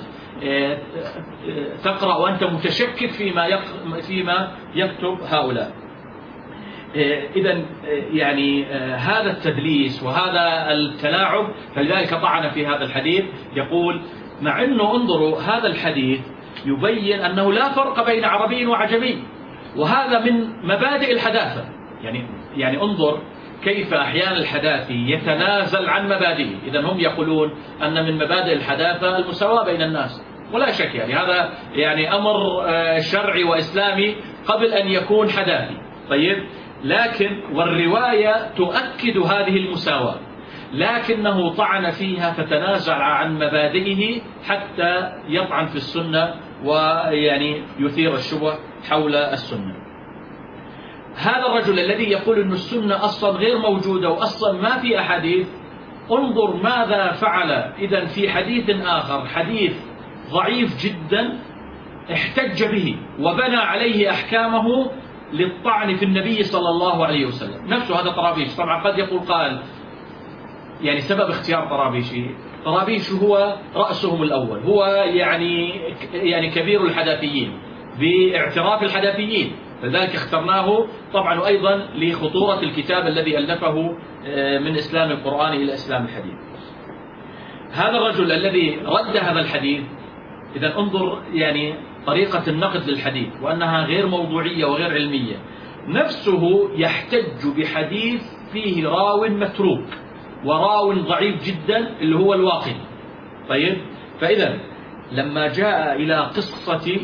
تقرأ وأنت متشكك فيما يكتب هؤلاء. إذا يعني هذا التدليس وهذا التلاعب، فلذلك طعن في هذا الحديث. يقول مع أنه انظروا هذا الحديث يبين أنه لا فرق بين عربي وعجمي، وهذا من مبادئ الحداثة. يعني انظر كيف أحيانا الحداثي يتنازل عن مبادئه. إذا هم يقولون أن من مبادئ الحداثة المساواة بين الناس، ولا شك يعني هذا يعني أمر شرعي وإسلامي قبل أن يكون حداثي. طيب، لكن والرواية تؤكد هذه المساواة، لكنه طعن فيها فتنازع عن مبادئه حتى يطعن في السنة ويعني يثير الشبه حول السنة. هذا الرجل الذي يقول أن السنة أصلا غير موجودة وأصلا ما في أحاديث، انظر ماذا فعل. إذا في حديث آخر، حديث ضعيف جدا، احتج به وبنى عليه أحكامه للطعن في النبي صلى الله عليه وسلم. نفسه هذا طرابيش. طبعا قد يقول قائل يعني سبب اختيار طرابيش هو رأسهم الأول، هو يعني كبير الحداثيين باعتراف الحداثيين، لذلك اخترناه طبعا، وأيضا لخطورة الكتاب الذي ألفه من إسلام القرآن إلى إسلام الحديث. هذا الرجل الذي رد هذا الحديث، إذا انظر يعني طريقة النقد للحديث وأنها غير موضوعية وغير علمية. نفسه يحتج بحديث فيه راو متروك وراو ضعيف جدا اللي هو الواقدي. طيب، فإذا لما جاء إلى قصة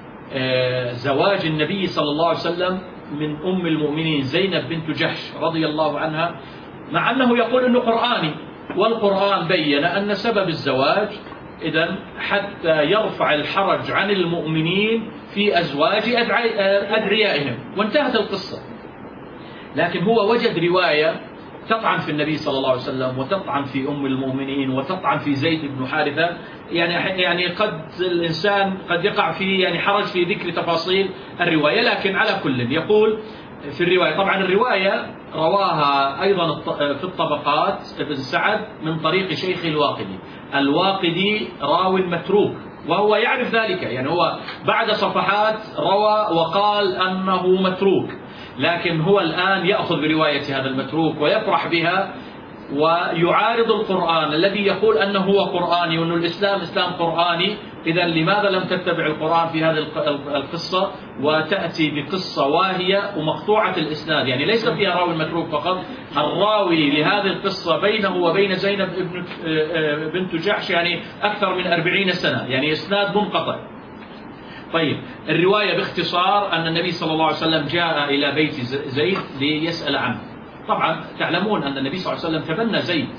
زواج النبي صلى الله عليه وسلم من أم المؤمنين زينب بنت جحش رضي الله عنها، مع أنه يقول أنه قرآني، والقرآن بين أن سبب الزواج إذن حتى يرفع الحرج عن المؤمنين في أزواج أدعيائهم، وانتهت القصة. لكن هو وجد رواية تطعن في النبي صلى الله عليه وسلم وتطعن في أم المؤمنين وتطعن في زيد بن حارثة. يعني قد الإنسان قد يقع في يعني حرج في ذكر تفاصيل الرواية، لكن على كل يقول في الرواية. طبعا الرواية رواها أيضا في الطبقات ابن سعد من طريق شيخ الواقدي راو متروك، وهو يعرف ذلك. يعني هو بعد صفحات روى وقال أنه متروك، لكن هو الآن يأخذ برواية هذا المتروك ويفرح بها ويعارض القرآن الذي يقول أنه هو قرآني وأن الإسلام إسلام قرآني. إذا لماذا لم تتبع القرآن في هذه القصة وتأتي بقصة واهية ومقطوعة الإسناد؟ يعني ليس فيها راوي متروك فقط، الراوي لهذه القصة بينه وبين زينب بنت جحش يعني أكثر من 40 سنة، يعني إسناد منقطع. طيب، الرواية باختصار أن النبي صلى الله عليه وسلم جاء إلى بيت زيد ليسأل عنه. طبعا تعلمون أن النبي صلى الله عليه وسلم تبنى زيد،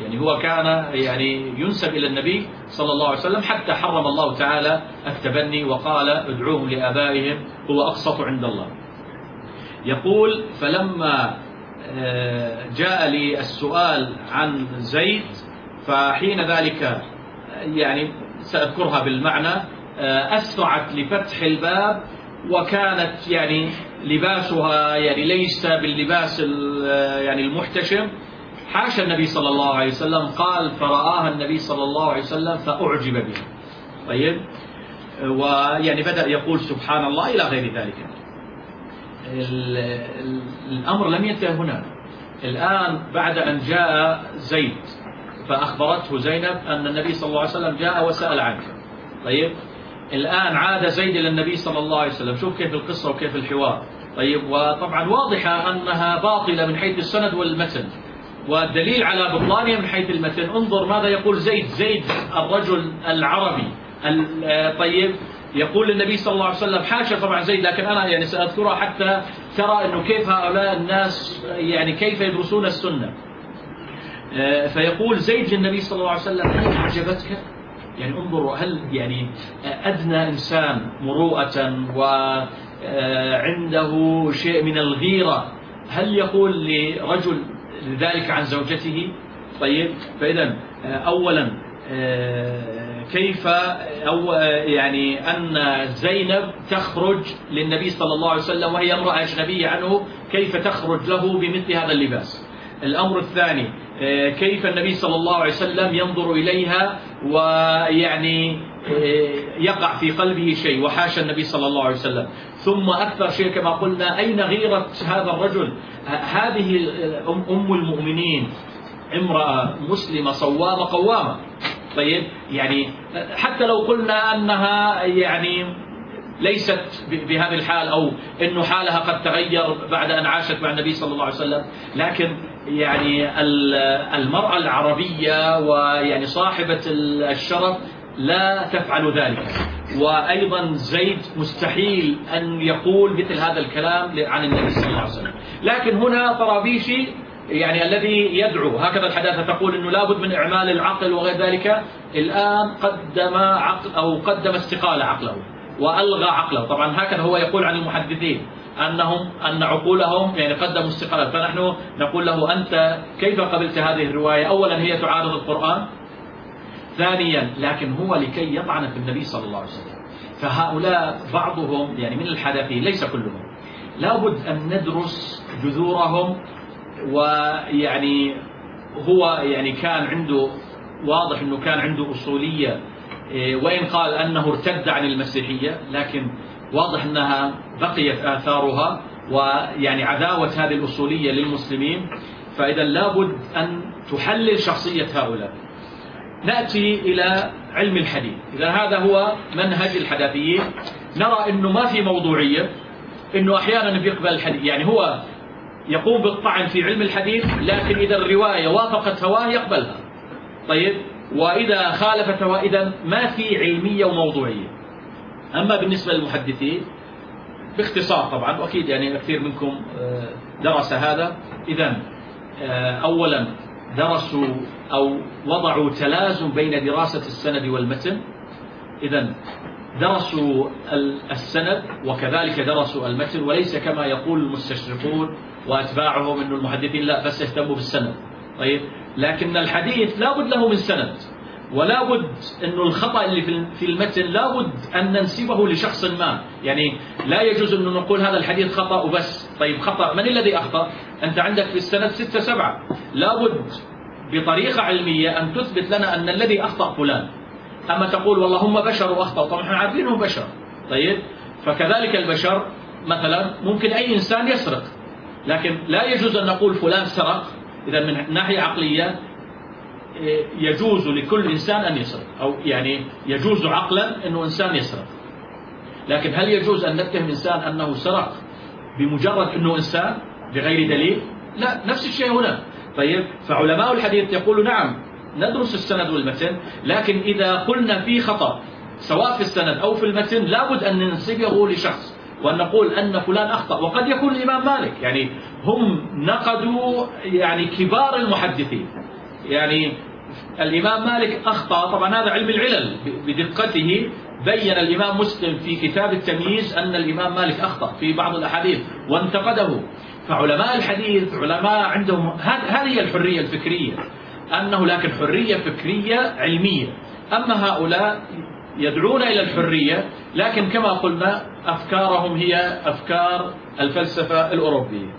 يعني هو كان يعني ينسب إلى النبي صلى الله عليه وسلم، حتى حرم الله تعالى التبني وقال ادعوهم لآبائهم هو أقسط عند الله. يقول فلما جاء لي السؤال عن زيد فحين ذلك يعني سأذكرها بالمعنى أسرعت لفتح الباب، وكانت يعني لباسها يعني ليس باللباس يعني المحتشم، حاشا النبي صلى الله عليه وسلم، قال فرآها النبي صلى الله عليه وسلم فأعجب بها. طيب، ويعني بدأ يقول سبحان الله إلى غير ذلك. الأمر لم ينتهي هنا. الآن بعد أن جاء زيد فأخبرته زينب أن النبي صلى الله عليه وسلم جاء وسأل عنه. طيب، الآن عاد زيد إلى النبي صلى الله عليه وسلم. شوف كيف القصة وكيف الحوار. طيب، وطبعا واضحة أنها باطلة من حيث السند والمتن، والدليل على بطلانها من حيث المتن انظر ماذا يقول زيد الرجل العربي. طيب، يقول للنبي صلى الله عليه وسلم، حاشا طبعا زيد، لكن أنا يعني سأذكرها حتى ترى أنه كيف هؤلاء الناس يعني كيف يدرسون السنة. فيقول زيد للنبي صلى الله عليه وسلم هل أعجبتك؟ يعني انظروا، هل يعني أدنى إنسان مروءة وعنده شيء من الغيرة هل يقول لرجل ذلك عن زوجته؟ طيب، فإذا أولا كيف أو يعني أن زينب تخرج للنبي صلى الله عليه وسلم وهي امرأة أجنبية عنه، كيف تخرج له بمثل هذا اللباس؟ الأمر الثاني كيف النبي صلى الله عليه وسلم ينظر إليها ويعني يقع في قلبه شيء، وحاشا النبي صلى الله عليه وسلم. ثم أكثر شيء كما قلنا، أين غيرة هذا الرجل؟ هذه أم المؤمنين، امرأة مسلمة صوامة قوامة. طيب، يعني حتى لو قلنا أنها يعني ليست بهذه الحال أو أنه حالها قد تغير بعد أن عاشت مع النبي صلى الله عليه وسلم، لكن يعني المرأة العربية ويعني صاحبة الشرف لا تفعل ذلك. وأيضا زيد مستحيل أن يقول مثل هذا الكلام عن النبي صلى الله عليه وسلم. لكن هنا طرابيشي يعني الذي يدعو هكذا الحداثة تقول أنه لابد من إعمال العقل وغير ذلك، الآن قدم عقل أو قدم استقالة عقله وألغى عقله. طبعا هكذا هو يقول عن المحدثين أن عقولهم يعني قدموا استقالة. فنحن نقول له أنت كيف قبلت هذه الرواية؟ أولا هي تعارض القرآن، ثانيا لكن هو لكي يطعن في النبي صلى الله عليه وسلم. فهؤلاء بعضهم يعني من الحدثين ليس كلهم، لابد أن ندرس جذورهم. ويعني هو يعني كان عنده واضح أنه كان عنده أصولية، وإن قال أنه ارتد عن المسيحية لكن واضح أنها بقيت آثارها ويعني عداوة هذه الأصولية للمسلمين. فإذا لابد أن تحلل شخصية هؤلاء. نأتي إلى علم الحديث. إذا هذا هو منهج الحداثيين، نرى أنه ما في موضوعية، أنه أحيانا بيقبل الحديث، يعني هو يقوم بالطعن في علم الحديث، لكن إذا الرواية وافقت هواه يقبلها. طيب، وإذا خالفت هواه إذا ما في علمية وموضوعية. أما بالنسبة للمحدثين باختصار طبعا، وأكيد يعني كثير منكم درس هذا. إذا أولا درسوا أو وضعوا تلازم بين دراسة السند والمتن. إذا درسوا السند وكذلك درسوا المتن، وليس كما يقول المستشرقون وأتباعهم أن المحدثين لا بس يهتموا بالسند. طيب، لكن الحديث لا بد له من سند، ولا بد أنه الخطأ اللي في المتن لا بد أن ننسبه لشخص ما. يعني لا يجوز أن نقول هذا الحديث خطأ وبس. طيب، خطأ من الذي أخطأ؟ أنت عندك في السند 6 7، لا بد بطريقة علمية أن تثبت لنا أن الذي أخطأ فلان. أما تقول والله هم بشر وأخطأ، طبعا احنا عارفينهم بشر. طيب، فكذلك البشر مثلا ممكن أي إنسان يسرق، لكن لا يجوز أن نقول فلان سرق. إذا من ناحية عقلية يجوز لكل إنسان أن يسرق، أو يعني يجوز عقلا أنه إنسان يسرق. لكن هل يجوز أن نتهم إنسان أنه سرق بمجرد أنه إنسان بغير دليل؟ لا، نفس الشيء هنا. طيب، فعلماء الحديث يقولوا نعم ندرس السند والمتن، لكن إذا قلنا في خطأ سواء في السند أو في المتن لابد أن ننسبه لشخص وأن نقول أن فلان أخطأ. وقد يكون الإمام مالك، يعني هم نقدوا يعني كبار المحدثين، يعني الإمام مالك أخطأ، طبعا هذا علم العلل بدقته. بين الإمام مسلم في كتاب التمييز أن الإمام مالك أخطأ في بعض الأحاديث وانتقده. فعلماء الحديث علماء عندهم هذه الحرية الفكرية، أنه لكن حرية فكرية علمية. أما هؤلاء يدعون إلى الحرية، لكن كما قلنا أفكارهم هي أفكار الفلسفة الأوروبية.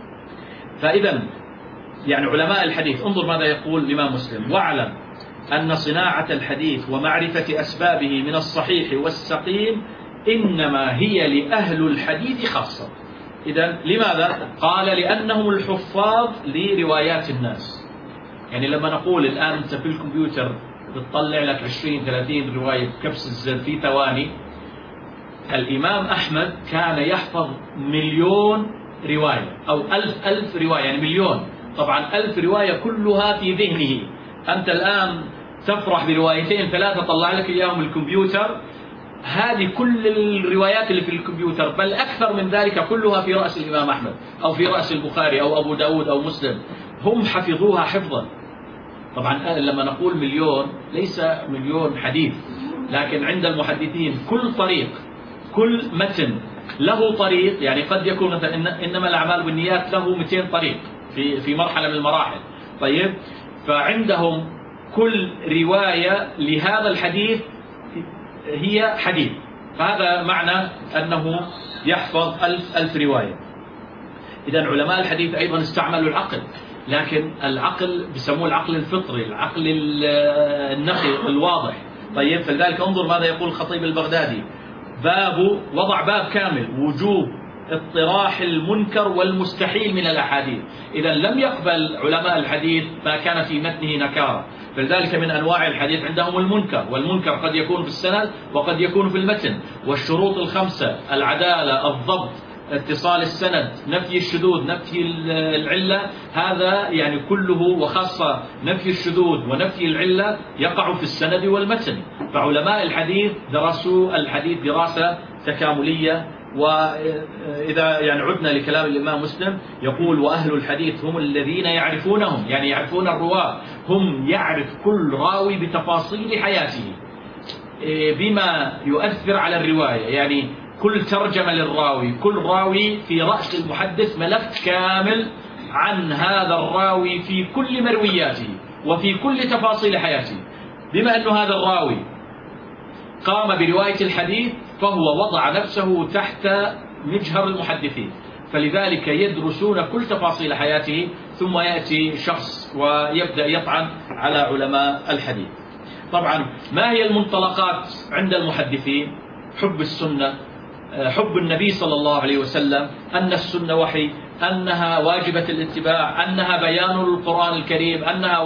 فإذا يعني علماء الحديث، انظر ماذا يقول الإمام مسلم: واعلم أن صناعة الحديث ومعرفة أسبابه من الصحيح والسقيم إنما هي لأهل الحديث خاصة. إذن لماذا؟ قال: لأنهم الحفاظ لروايات الناس. يعني لما نقول الآن أنت في الكمبيوتر بتطلع لك 20-30 رواية كبس الزر في ثواني، الإمام أحمد كان يحفظ 1,000,000 رواية أو 1000 رواية، يعني 1,000,000. طبعا 1000 رواية كلها في ذهنه. أنت الآن تفرح بروايتين 3 طلع لك إياهم الكمبيوتر، هذه كل الروايات اللي في الكمبيوتر، بل أكثر من ذلك كلها في رأس الإمام أحمد أو في رأس البخاري أو أبو داود أو مسلم، هم حفظوها حفظا. طبعا لما نقول 1,000,000 ليس 1,000,000 حديث، لكن عند المحدثين كل طريق، كل متن له طريق. يعني قد يكون مثلا إنما الأعمال بالنيات له 200 طريق في مرحلة من المراحل. طيب، فعندهم كل رواية لهذا الحديث هي حديث، فهذا معنى أنه يحفظ 1000 رواية. إذن علماء الحديث أيضا استعملوا العقل، لكن العقل بيسموه العقل الفطري، العقل النقي الواضح. طيب، فلذلك انظر ماذا يقول الخطيب البغدادي: وضع باب كامل: وجوب اطراح المنكر والمستحيل من الأحاديث. إذا لم يقبل علماء الحديث ما كان في متنه نكارة. فلذلك من أنواع الحديث عندهم المنكر، والمنكر قد يكون في السند وقد يكون في المتن. والشروط الخمسة: العدالة، الضبط، اتصال السند، نفي الشذوذ، نفي العلة، هذا يعني كله، وخاصة نفي الشذوذ ونفي العلة يقع في السند والمتن. فعلماء الحديث درسوا الحديث دراسة تكاملية. وإذا يعني عدنا لكلام الإمام مسلم يقول: وأهل الحديث هم الذين يعرفونهم، يعني يعرفون الرواة، هم يعرف كل راوي بتفاصيل حياته بما يؤثر على الرواية. يعني كل ترجمة للراوي، كل راوي في رأس المحدث ملف كامل عن هذا الراوي في كل مروياته وفي كل تفاصيل حياته. بما أن هذا الراوي قام برواية الحديث فهو وضع نفسه تحت مجهر المحدثين، فلذلك يدرسون كل تفاصيل حياته، ثم يأتي شخص ويبدأ يطعن على علماء الحديث. طبعا ما هي المنطلقات عند المحدثين؟ حب السنة، حب النبي صلى الله عليه وسلم، أن السنة وحي، أنها واجبة الاتباع، أنها بيان القرآن الكريم،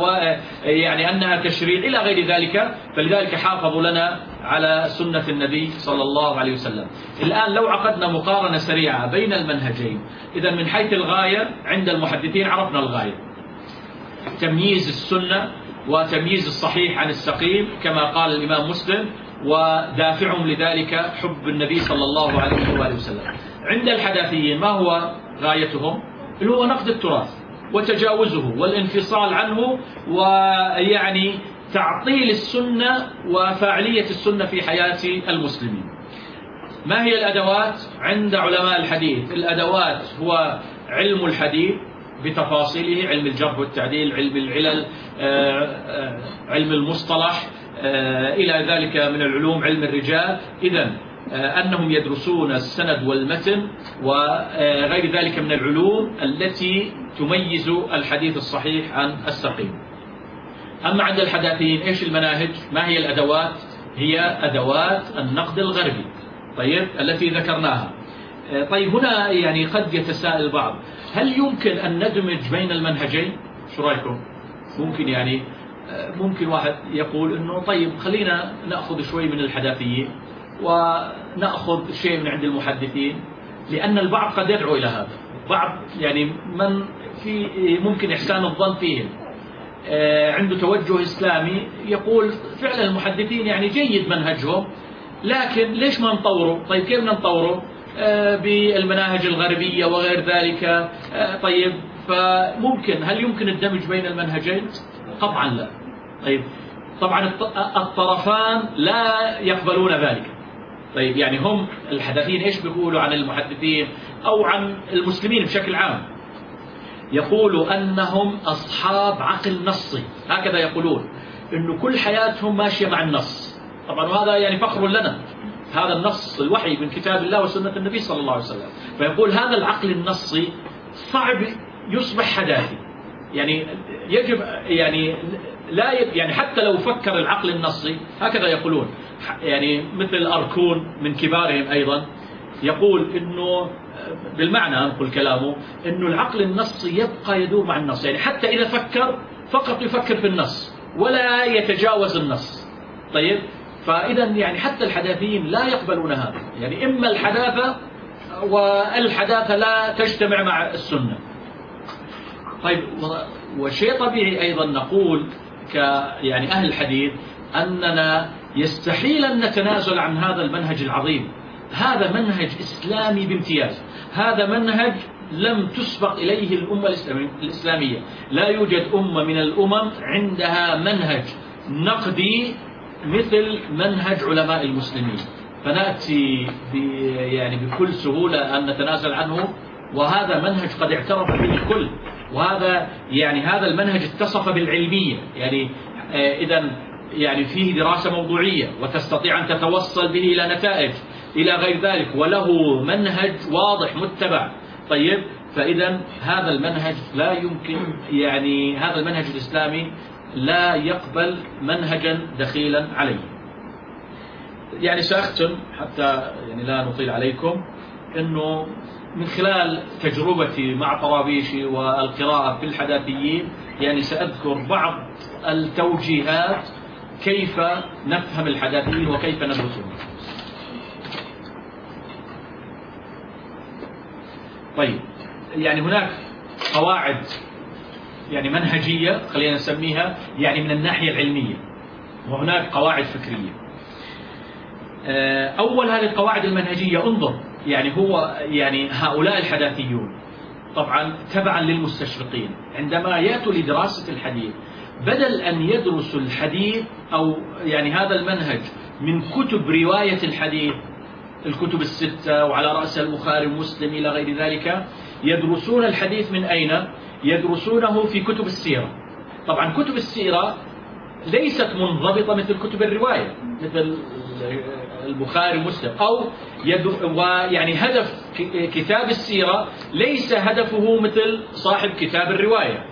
أنها تشريع إلى غير ذلك. فلذلك حافظوا لنا على سنة النبي صلى الله عليه وسلم. الآن لو عقدنا مقارنة سريعة بين المنهجين، إذا من حيث الغاية عند المحدثين عرفنا الغاية: تمييز السنة وتمييز الصحيح عن السقيم كما قال الإمام مسلم، ودافعهم لذلك حب النبي صلى الله عليه وآله وسلم. عند الحداثيين ما هو غايتهم؟ اللي هو نقد التراث وتجاوزه والانفصال عنه، ويعني تعطيل السنة وفاعلية السنة في حياة المسلمين. ما هي الأدوات عند علماء الحديث؟ الأدوات هو علم الحديث بتفاصيله، علم الجرح والتعديل، علم العلل، علم المصطلح، إلى ذلك من العلوم علم الرجال. إذن أنهم يدرسون السند والمتن وغير ذلك من العلوم التي تميز الحديث الصحيح عن السقيم. أما عند الحداثيين إيش المناهج؟ ما هي الأدوات؟ هي أدوات النقد الغربي، طيب، التي ذكرناها. طيب، هنا يعني قد يتساءل البعض: هل يمكن أن ندمج بين المنهجين؟ شو رأيكم؟ ممكن واحد يقول إنه طيب خلينا نأخذ شوي من الحداثيين ونأخذ شيء من عند المحدثين، لأن البعض قد يدعو إلى هذا. بعض يعني من في ممكن إحسان الظن فيهم عنده توجه إسلامي يقول فعلا المحدثين يعني جيد منهجهم، لكن ليش ما نطوره؟ طيب كيف نطوره؟ بالمناهج الغربية وغير ذلك. طيب، فممكن، هل يمكن الدمج بين المنهجين؟ قطعا لا. طيب طبعا الطرفان لا يقبلون ذلك. طيب يعني هم الحدثيين ايش بيقولوا عن المحدثين او عن المسلمين بشكل عام؟ يقولوا انهم اصحاب عقل نصي، هكذا يقولون، انه كل حياتهم ماشيه مع النص. طبعا وهذا يعني فخر لنا، هذا النص الوحي من كتاب الله وسنه النبي صلى الله عليه وسلم. فيقول هذا العقل النصي صعب يصبح حداثي، يعني يجب يعني لا يعني حتى لو فكر العقل النصي، هكذا يقولون، يعني مثل أركون من كبارهم أيضا يقول إنه بالمعنى أنقل كلامه إنه العقل النصي يبقى يدور مع النص، يعني حتى إذا فكر فقط يفكر في النص ولا يتجاوز النص. طيب فإذا يعني حتى الحداثيين لا يقبلون هذا، يعني إما الحداثة والحداثة لا تجتمع مع السنة. طيب وشيء طبيعي أيضا نقول يعني أهل الحديث أننا يستحيل أن نتنازل عن هذا المنهج العظيم. هذا منهج إسلامي بامتياز، هذا منهج لم تسبق إليه الأمة الإسلامية. لا يوجد أمة من الأمم عندها منهج نقدي مثل منهج علماء المسلمين، فنأتي يعني بكل سهولة أن نتنازل عنه. وهذا منهج قد اعترف به الكل، وهذا يعني هذا المنهج اتصف بالعلمية، يعني إذا يعني فيه دراسة موضوعية وتستطيع أن تتوصل به إلى نتائج إلى غير ذلك، وله منهج واضح متبع. طيب فإذا هذا المنهج لا يمكن، يعني هذا المنهج الإسلامي لا يقبل منهجا دخيلا عليه. يعني سأختم حتى يعني لا نطيل عليكم، أنه من خلال تجربتي مع طرابيشي والقراءة في الحداثيين يعني سأذكر بعض التوجيهات كيف نفهم الحداثيين وكيف ندرسهم. طيب يعني هناك قواعد يعني منهجية خلينا نسميها يعني من الناحية العلمية، وهناك قواعد فكرية. أول هذه القواعد المنهجية، انظر يعني هو يعني هؤلاء الحداثيون طبعا تبعا للمستشرقين عندما يأتوا لدراسة الحديث، بدل أن يدرسوا الحديث أو يعني هذا المنهج من كتب رواية الحديث، الكتب الستة وعلى رأسها البخاري ومسلم إلى غير ذلك، يدرسون الحديث من أين؟ يدرسونه في كتب السيرة. طبعا كتب السيرة ليست منضبطة مثل كتب الرواية مثل البخاري ومسلم، أو ويعني هدف كتاب السيرة ليس هدفه مثل صاحب كتاب الرواية.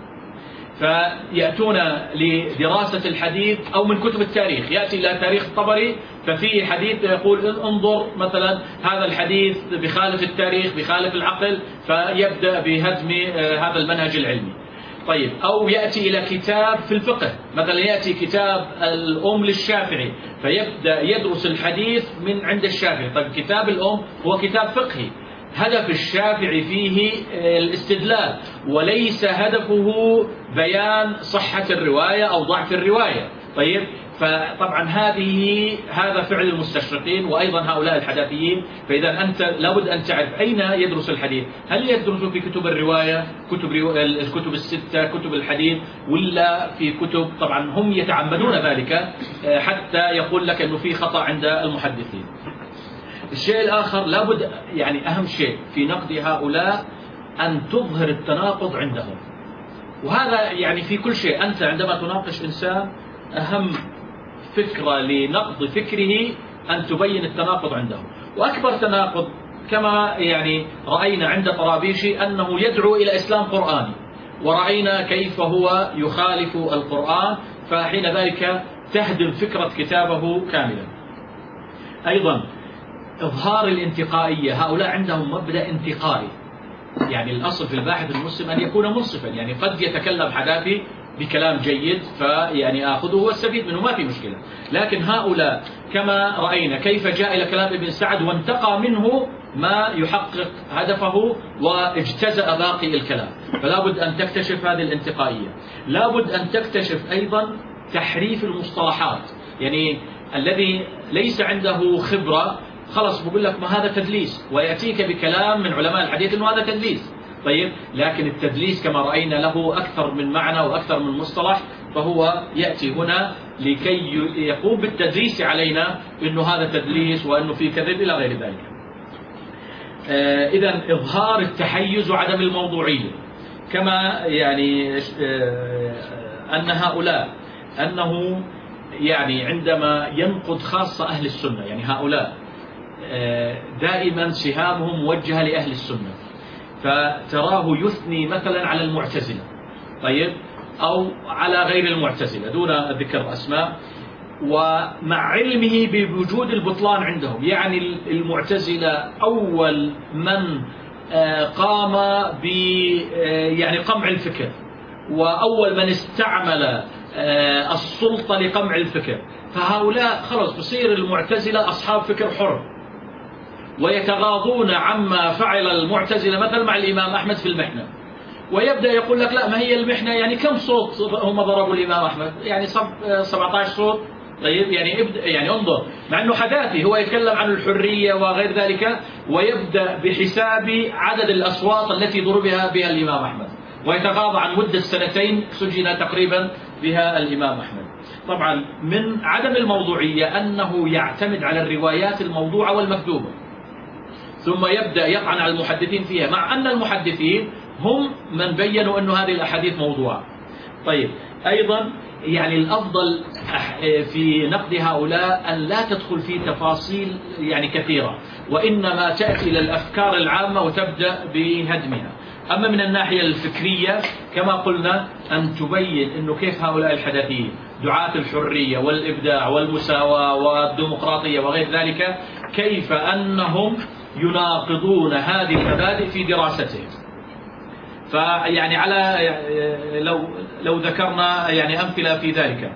فيأتون لدراسة الحديث أو من كتب التاريخ، يأتي إلى تاريخ الطبري ففيه حديث يقول انظر مثلا هذا الحديث بخالف التاريخ بخالف العقل، فيبدأ بهدم هذا المنهج العلمي. طيب أو يأتي إلى كتاب في الفقه، مثلا يأتي كتاب الأم للشافعي فيبدأ يدرس الحديث من عند الشافعي. طيب كتاب الأم هو كتاب فقهي، هدف الشافعي فيه الاستدلال وليس هدفه بيان صحة الرواية أو ضعف الرواية. طيب فطبعا هذا فعل المستشرقين وأيضا هؤلاء الحداثيين. فإذا أنت لابد أن تعرف أين يدرس الحديث، هل يدرس في كتب الرواية، الكتب الستة، كتب الحديث، ولا في كتب طبعا هم يتعمدون ذلك حتى يقول لك أنه في خطأ عند المحدثين. الشيء الآخر لابد يعني أهم شيء في نقد هؤلاء أن تظهر التناقض عندهم، وهذا يعني في كل شيء. أنت عندما تناقش إنسان أهم فكرة لنقد فكره أن تبين التناقض عنده. وأكبر تناقض كما يعني رأينا عند طرابيشي أنه يدعو إلى إسلام قرآني، ورأينا كيف هو يخالف القرآن، فحين ذلك تهدم فكرة كتابه كاملا. أيضا إظهار الانتقائية، هؤلاء عندهم مبدأ انتقائي، يعني الأصل في الباحث المسلم أن يكون منصفا، يعني قد يتكلم حداثي بكلام جيد فيعني آخذه واستفيد منه ما في مشكلة، لكن هؤلاء كما رأينا كيف جاء إلى كلام ابن سعد وانتقى منه ما يحقق هدفه واجتزأ باقي الكلام. فلا بد أن تكتشف هذه الانتقائية. لا بد أن تكتشف أيضا تحريف المصطلحات، يعني الذي ليس عنده خبرة خلص بقول لك ما هذا تدليس، ويأتيك بكلام من علماء الحديث أنه هذا تدليس. طيب، لكن التدليس كما رأينا له أكثر من معنى وأكثر من مصطلح، فهو يأتي هنا لكي يقوم بالتدليس علينا إنه هذا تدليس وإنه في كذب إلى غير ذلك. إذن إظهار التحيز وعدم الموضوعية، كما يعني أن هؤلاء أنه يعني عندما ينقد خاصة أهل السنة، يعني هؤلاء دائما سهامهم موجهة لأهل السنة، فتراه يثني مثلا على المعتزلة، طيب، أو على غير المعتزلة دون ذكر أسماء، ومع علمه بوجود البطلان عندهم. يعني المعتزلة أول من قام ب يعني قمع الفكر، وأول من استعمل السلطة لقمع الفكر، فهؤلاء خلص بصير المعتزلة أصحاب فكر حر، ويتغاضون عما فعل المعتزلة مثلا مع الإمام أحمد في المحنة، ويبدأ يقول لك لا، ما هي المحنة يعني كم صوت هم ضربوا الإمام أحمد؟ يعني 17 صوت. طيب، يعني انظر، مع أنه حداثي هو يتكلم عن الحرية وغير ذلك، ويبدأ بحساب عدد الأصوات التي ضربها بها الإمام أحمد، ويتغاضى عن مدة سنتين سجن تقريبا بها الإمام أحمد. طبعا من عدم الموضوعية أنه يعتمد على الروايات الموضوعة والمكذوبة، ثم يبدأ يطعن على المحدثين فيها، مع أن المحدثين هم من بينوا أن هذه الأحاديث موضوعة. طيب، أيضا يعني الأفضل في نقد هؤلاء أن لا تدخل في تفاصيل يعني كثيرة، وإنما تأتي إلى الأفكار العامة وتبدأ بهدمها. أما من الناحية الفكرية كما قلنا، أن تبين أنه كيف هؤلاء الحداثيين دعاة الحرية والإبداع والمساواة والديمقراطية وغير ذلك، كيف أنهم يناقضون هذه المبادئ في دراستهم. فيعني على لو ذكرنا يعني أمثلة في ذلك،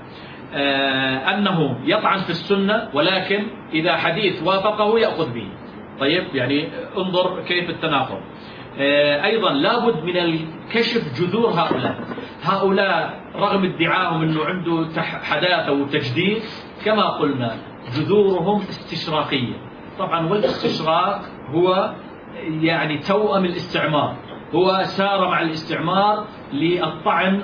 أنه يطعن في السنة، ولكن إذا حديث وافقه يأخذ به. طيب، يعني انظر كيف التناقض. أيضا لابد من الكشف جذور هؤلاء رغم ادعاهم أنه عنده حداثة وتجديد، كما قلنا جذورهم استشراقية. طبعا والاستشراق هو يعني توأم الاستعمار، هو سار مع الاستعمار للطعن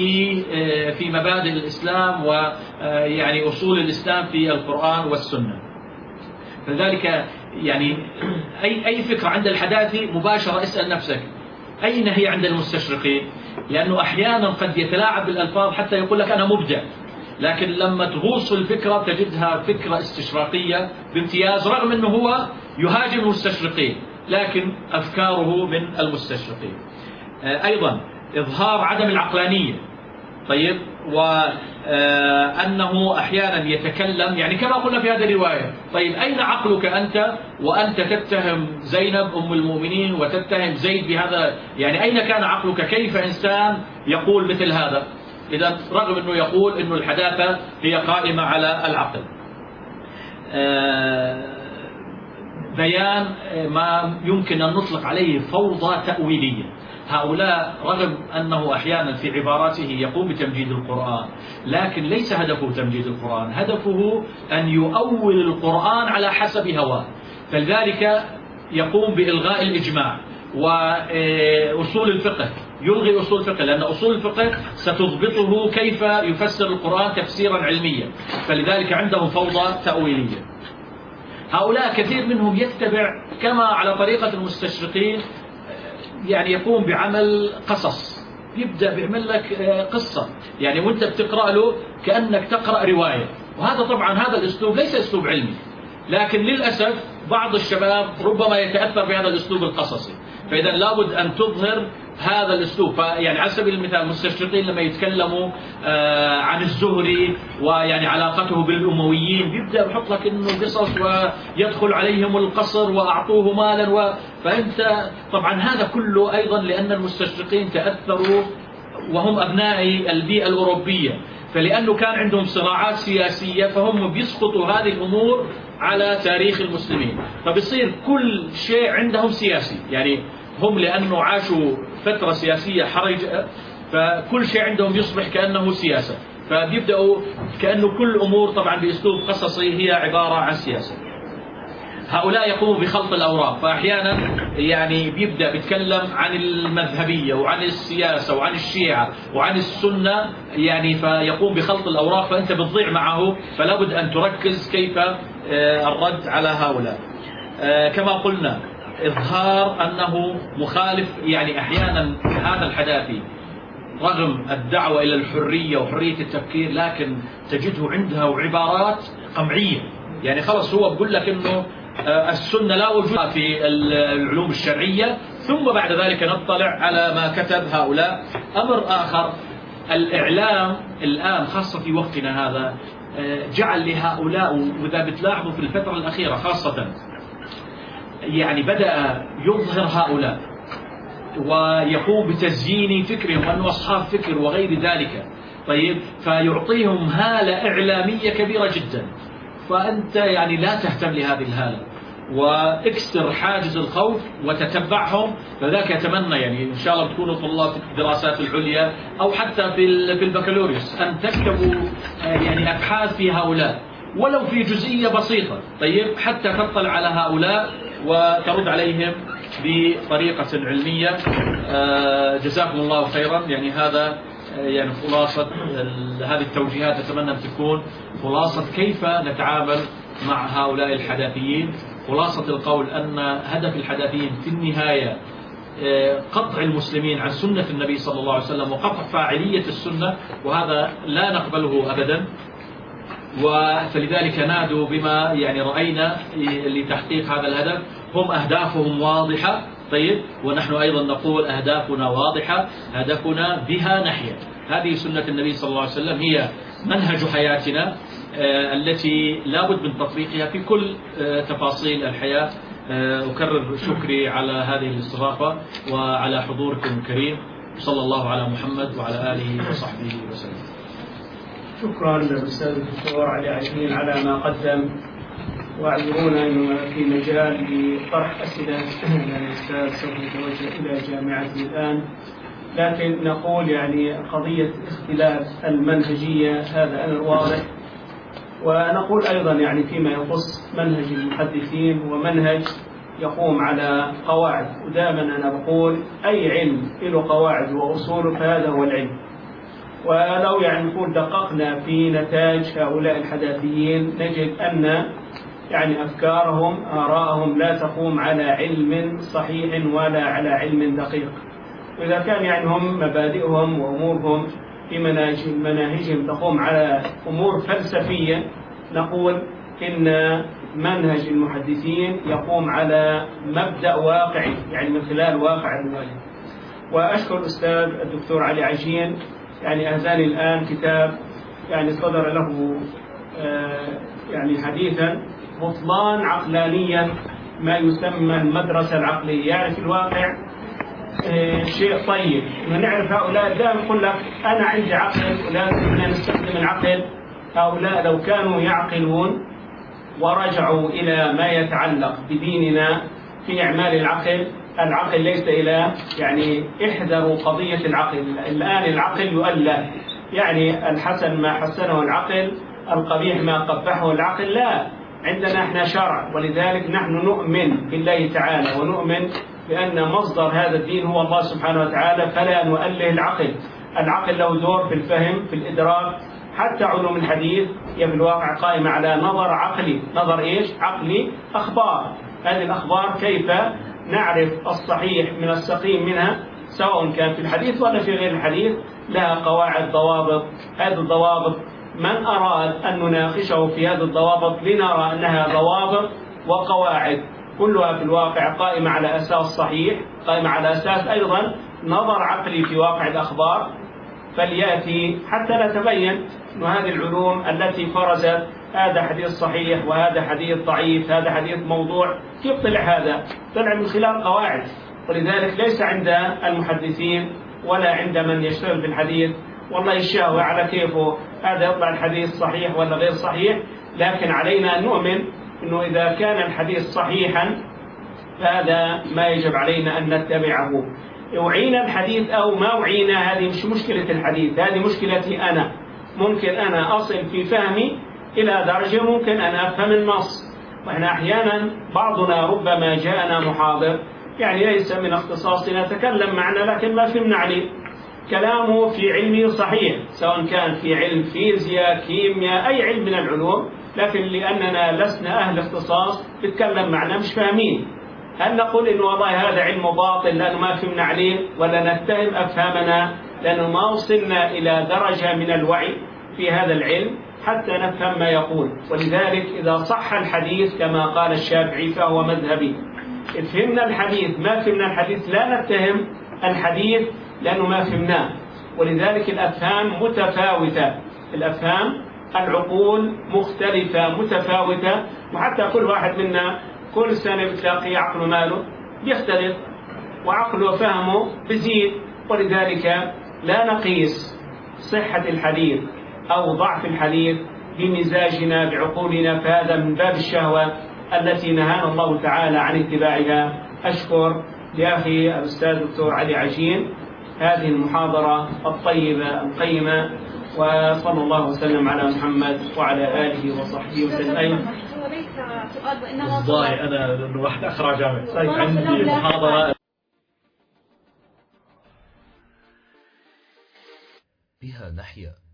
في مبادئ الإسلام ويعني أصول الإسلام في القرآن والسنة. فذلك يعني أي فكرة عند الحداثي مباشرة اسأل نفسك أين هي عند المستشرقين؟ لأنه أحيانا قد يتلاعب بالألفاظ حتى يقول لك أنا مبدع، لكن لما تغوص في الفكرة تجدها فكرة استشراقية بامتياز، رغم أنه هو يهاجم المستشرقين لكن أفكاره من المستشرقين. أيضا إظهار عدم العقلانية. طيب، وأنه أحيانا يتكلم يعني كما قلنا في هذه الرواية، طيب أين عقلك أنت وأنت تتهم زينب أم المؤمنين وتتهم زيد بهذا؟ يعني أين كان عقلك؟ كيف إنسان يقول مثل هذا؟ إذا رغم أنه يقول أنه الحداثة هي قائمة على العقل. بيان ما يمكن أن نطلق عليه فوضى تأويلية. هؤلاء رغم أنه أحيانا في عباراته يقوم بتمجيد القرآن، لكن ليس هدفه تمجيد القرآن، هدفه أن يؤول القرآن على حسب هواه. فلذلك يقوم بإلغاء الإجماع وأصول الفقه، يلغي أصول الفقه، لأن أصول الفقه ستضبطه كيف يفسر القرآن تفسيرا علميا. فلذلك عندهم فوضى تأويلية. هؤلاء كثير منهم يتبع كما على طريقة المستشرقين، يعني يقوم بعمل قصص، يبدأ بيعمل لك قصة يعني وانت بتقرأ له كأنك تقرأ رواية، وهذا طبعا هذا الأسلوب ليس أسلوب علمي، لكن للأسف بعض الشباب ربما يتأثر بهذا الأسلوب القصصي. فإذا لابد أن تظهر هذا الأسلوب. فيعني على سبيل المثال المستشرقين لما يتكلموا عن الزهري ويعني علاقته بالأمويين، بيبدأ يحط لك إنه قصص ويدخل عليهم القصر وأعطوه مالا فأنت طبعا هذا كله أيضا لأن المستشرقين تأثروا وهم أبناء البيئة الأوروبية، فلأنه كان عندهم صراعات سياسية فهم بيسقطوا هذه الأمور على تاريخ المسلمين، فبيصير كل شيء عندهم سياسي. يعني هم لأنه عاشوا فترة سياسية حرجة، فكل شيء عندهم يصبح كأنه سياسة، فبيبدأوا كأنه كل أمور طبعا بأسلوب قصصي هي عبارة عن سياسة. هؤلاء يقوموا بخلط الأوراق، فأحيانا يعني بيبدأ بيتكلم عن المذهبية وعن السياسة وعن الشيعة وعن السنة، يعني فيقوم بخلط الأوراق، فأنت بتضيع معه، فلا بد أن تركز كيف الرد على هؤلاء. كما قلنا إظهار أنه مخالف، يعني أحيانا هذا الحداثي رغم الدعوة إلى الحرية وحرية التفكير لكن تجده عنده عبارات قمعية، يعني خلص هو بقول لك إنه السنة لا وجود في العلوم الشرعية، ثم بعد ذلك نطلع على ما كتب هؤلاء. أمر آخر، الإعلام الآن خاصة في وقتنا هذا جعل لهؤلاء، وإذا بتلاحظوا في الفترة الأخيرة خاصة يعني بدأ يظهر هؤلاء ويقوم بتزيين فكرهم وأنه أصحاب فكر وغير ذلك، طيب، فيعطيهم هالة إعلامية كبيرة جدا، فأنت يعني لا تهتم لهذه الهالة واكسر حاجز الخوف وتتبعهم. فذاك أتمنى يعني إن شاء الله تكونوا طلاب في الدراسات العليا أو حتى في البكالوريوس أن تكتبوا يعني أبحاث في هؤلاء ولو في جزئية بسيطة، طيب، حتى تطلع على هؤلاء وترد عليهم بطريقة علمية. جزاكم الله خيرا. يعني هذا يعني خلاصة هذه التوجيهات، أتمنى أن تكون خلاصة كيف نتعامل مع هؤلاء الحداثيين. خلاصة القول أن هدف الحداثيين في النهاية قطع المسلمين عن سنة النبي صلى الله عليه وسلم وقطع فاعلية السنة، وهذا لا نقبله أبدا. فلذلك نادوا بما يعني رأينا لتحقيق هذا الهدف. هم أهدافهم واضحة، طيب، ونحن أيضا نقول أهدافنا واضحة، هدفنا بها نحيا. هذه سنة النبي صلى الله عليه وسلم، هي منهج حياتنا التي لا بد من تطبيقها في كل تفاصيل الحياة. أكرر شكري على هذه الاستضافة وعلى حضوركم الكريم. صلى الله على محمد وعلى آله وصحبه وسلم. شكرا للأستاذ الدكتور علي عجين على ما قدم، واعذرونا أنه في مجال لطرح أسئلة الأستاذ سوف يتوجه إلى جامعته الآن، لكن نقول يعني قضية اختلاف المنهجية هذا أمر واضح، ونقول أيضا يعني فيما يخص منهج المحدثين ومنهج يقوم على قواعد، ودائما أنا بقول أي علم له قواعد وأصول فهذا هو العلم. ولو يعني نقول دققنا في نتاج هؤلاء الحداثيين نجد أن يعني أفكارهم آراءهم لا تقوم على علم صحيح ولا على علم دقيق. وإذا كان يعني هم مبادئهم وأمورهم في مناهجهم تقوم على أمور فلسفية، نقول إن منهج المحدثين يقوم على مبدأ واقعي، يعني من خلال واقع المواجهة. وأشكر الأستاذ الدكتور علي عجين، يعني أهداني الآن كتاب يعني صدر له يعني حديثا بطلان عقلانيا ما يسمى المدرسة العقلية. يعني في الواقع شيء طيب إنه نعرف هؤلاء دائما يقول لك أنا عندي عقل ولازم نستخدم العقل. هؤلاء لو كانوا يعقلون ورجعوا إلى ما يتعلق بديننا في إعمال العقل، العقل ليس إلى يعني احذروا قضية العقل. الآن العقل يؤلف، يعني الحسن ما حسنه العقل، القبيح ما قبحه العقل. لا، عندنا احنا شرع، ولذلك نحن نؤمن بالله تعالى ونؤمن بأن مصدر هذا الدين هو الله سبحانه وتعالى، فلا نؤله العقل. العقل له دور في الفهم، في الإدراك. حتى علوم الحديث هي في الواقع قائمة على نظر عقلي. نظر إيش؟ عقلي. أخبار، هذه الأخبار كيف نعرف الصحيح من السقيم منها، سواء كان في الحديث ولا في غير الحديث، لها قواعد ضوابط. هذه الضوابط من أراد أن نناقشه في هذه الضوابط لنرى أنها ضوابط وقواعد كلها في الواقع قائمة على أساس صحيح، قائمة على أساس أيضا نظر عقلي في واقع الأخبار. فليأتي حتى نتبين أن هذه العلوم التي فرزت هذا حديث صحيح وهذا حديث ضعيف، هذا حديث موضوع، كيف طلع هذا؟ طلع من خلال قواعد. ولذلك ليس عند المحدثين ولا عند من يشتغل في الحديث والله الشهوة على كيفه هذا يطلع الحديث صحيح ولا غير صحيح، لكن علينا أن نؤمن أنه إذا كان الحديث صحيحا فهذا ما يجب علينا أن نتبعه. وعينا الحديث أو ما وعينا، هذه مش مشكلة الحديث، هذه مشكلتي أنا. ممكن أنا أصل في فهمي إلى درجة ممكن أن أفهم النص، وإحنا أحيانا بعضنا ربما جاءنا محاضر يعني ليس من اختصاصنا، تكلم معنا لكن ما فهمنا عليه، كلامه في علمه صحيح سواء كان في علم فيزياء كيمياء أي علم من العلوم، لكن لأننا لسنا أهل اختصاص بتكلم معنا مش فاهمين. هل نقول إنه والله هذا علم باطل لأنه ما فهمنا عليه، ولا نتهم أفهامنا لأنه ما وصلنا إلى درجة من الوعي في هذا العلم حتى نفهم ما يقول؟ ولذلك إذا صح الحديث كما قال الشافعي فهو مذهبي. فهمنا الحديث ما فهمنا الحديث لا نتهم الحديث لأنه ما فهمناه. ولذلك الأفهام متفاوتة، الأفهام العقول مختلفة متفاوتة، وحتى كل واحد منا كل سنة بتلاقي عقله ماله بيختلف وعقله وفهمه بزيد. ولذلك لا نقيس صحة الحديث أو ضعف الحديث بمزاجنا بعقولنا، فهذا من باب الشهوة التي نهانا الله تعالى عن اتباعها. أشكر لأخي الأستاذ الدكتور علي عجين هذه المحاضرة الطيبة القيمة، وصلى الله وسلم على محمد وعلى آله وصحبه وسلم. والله أنا واحد أخرى جامع عندي محاضرة بها نحيا.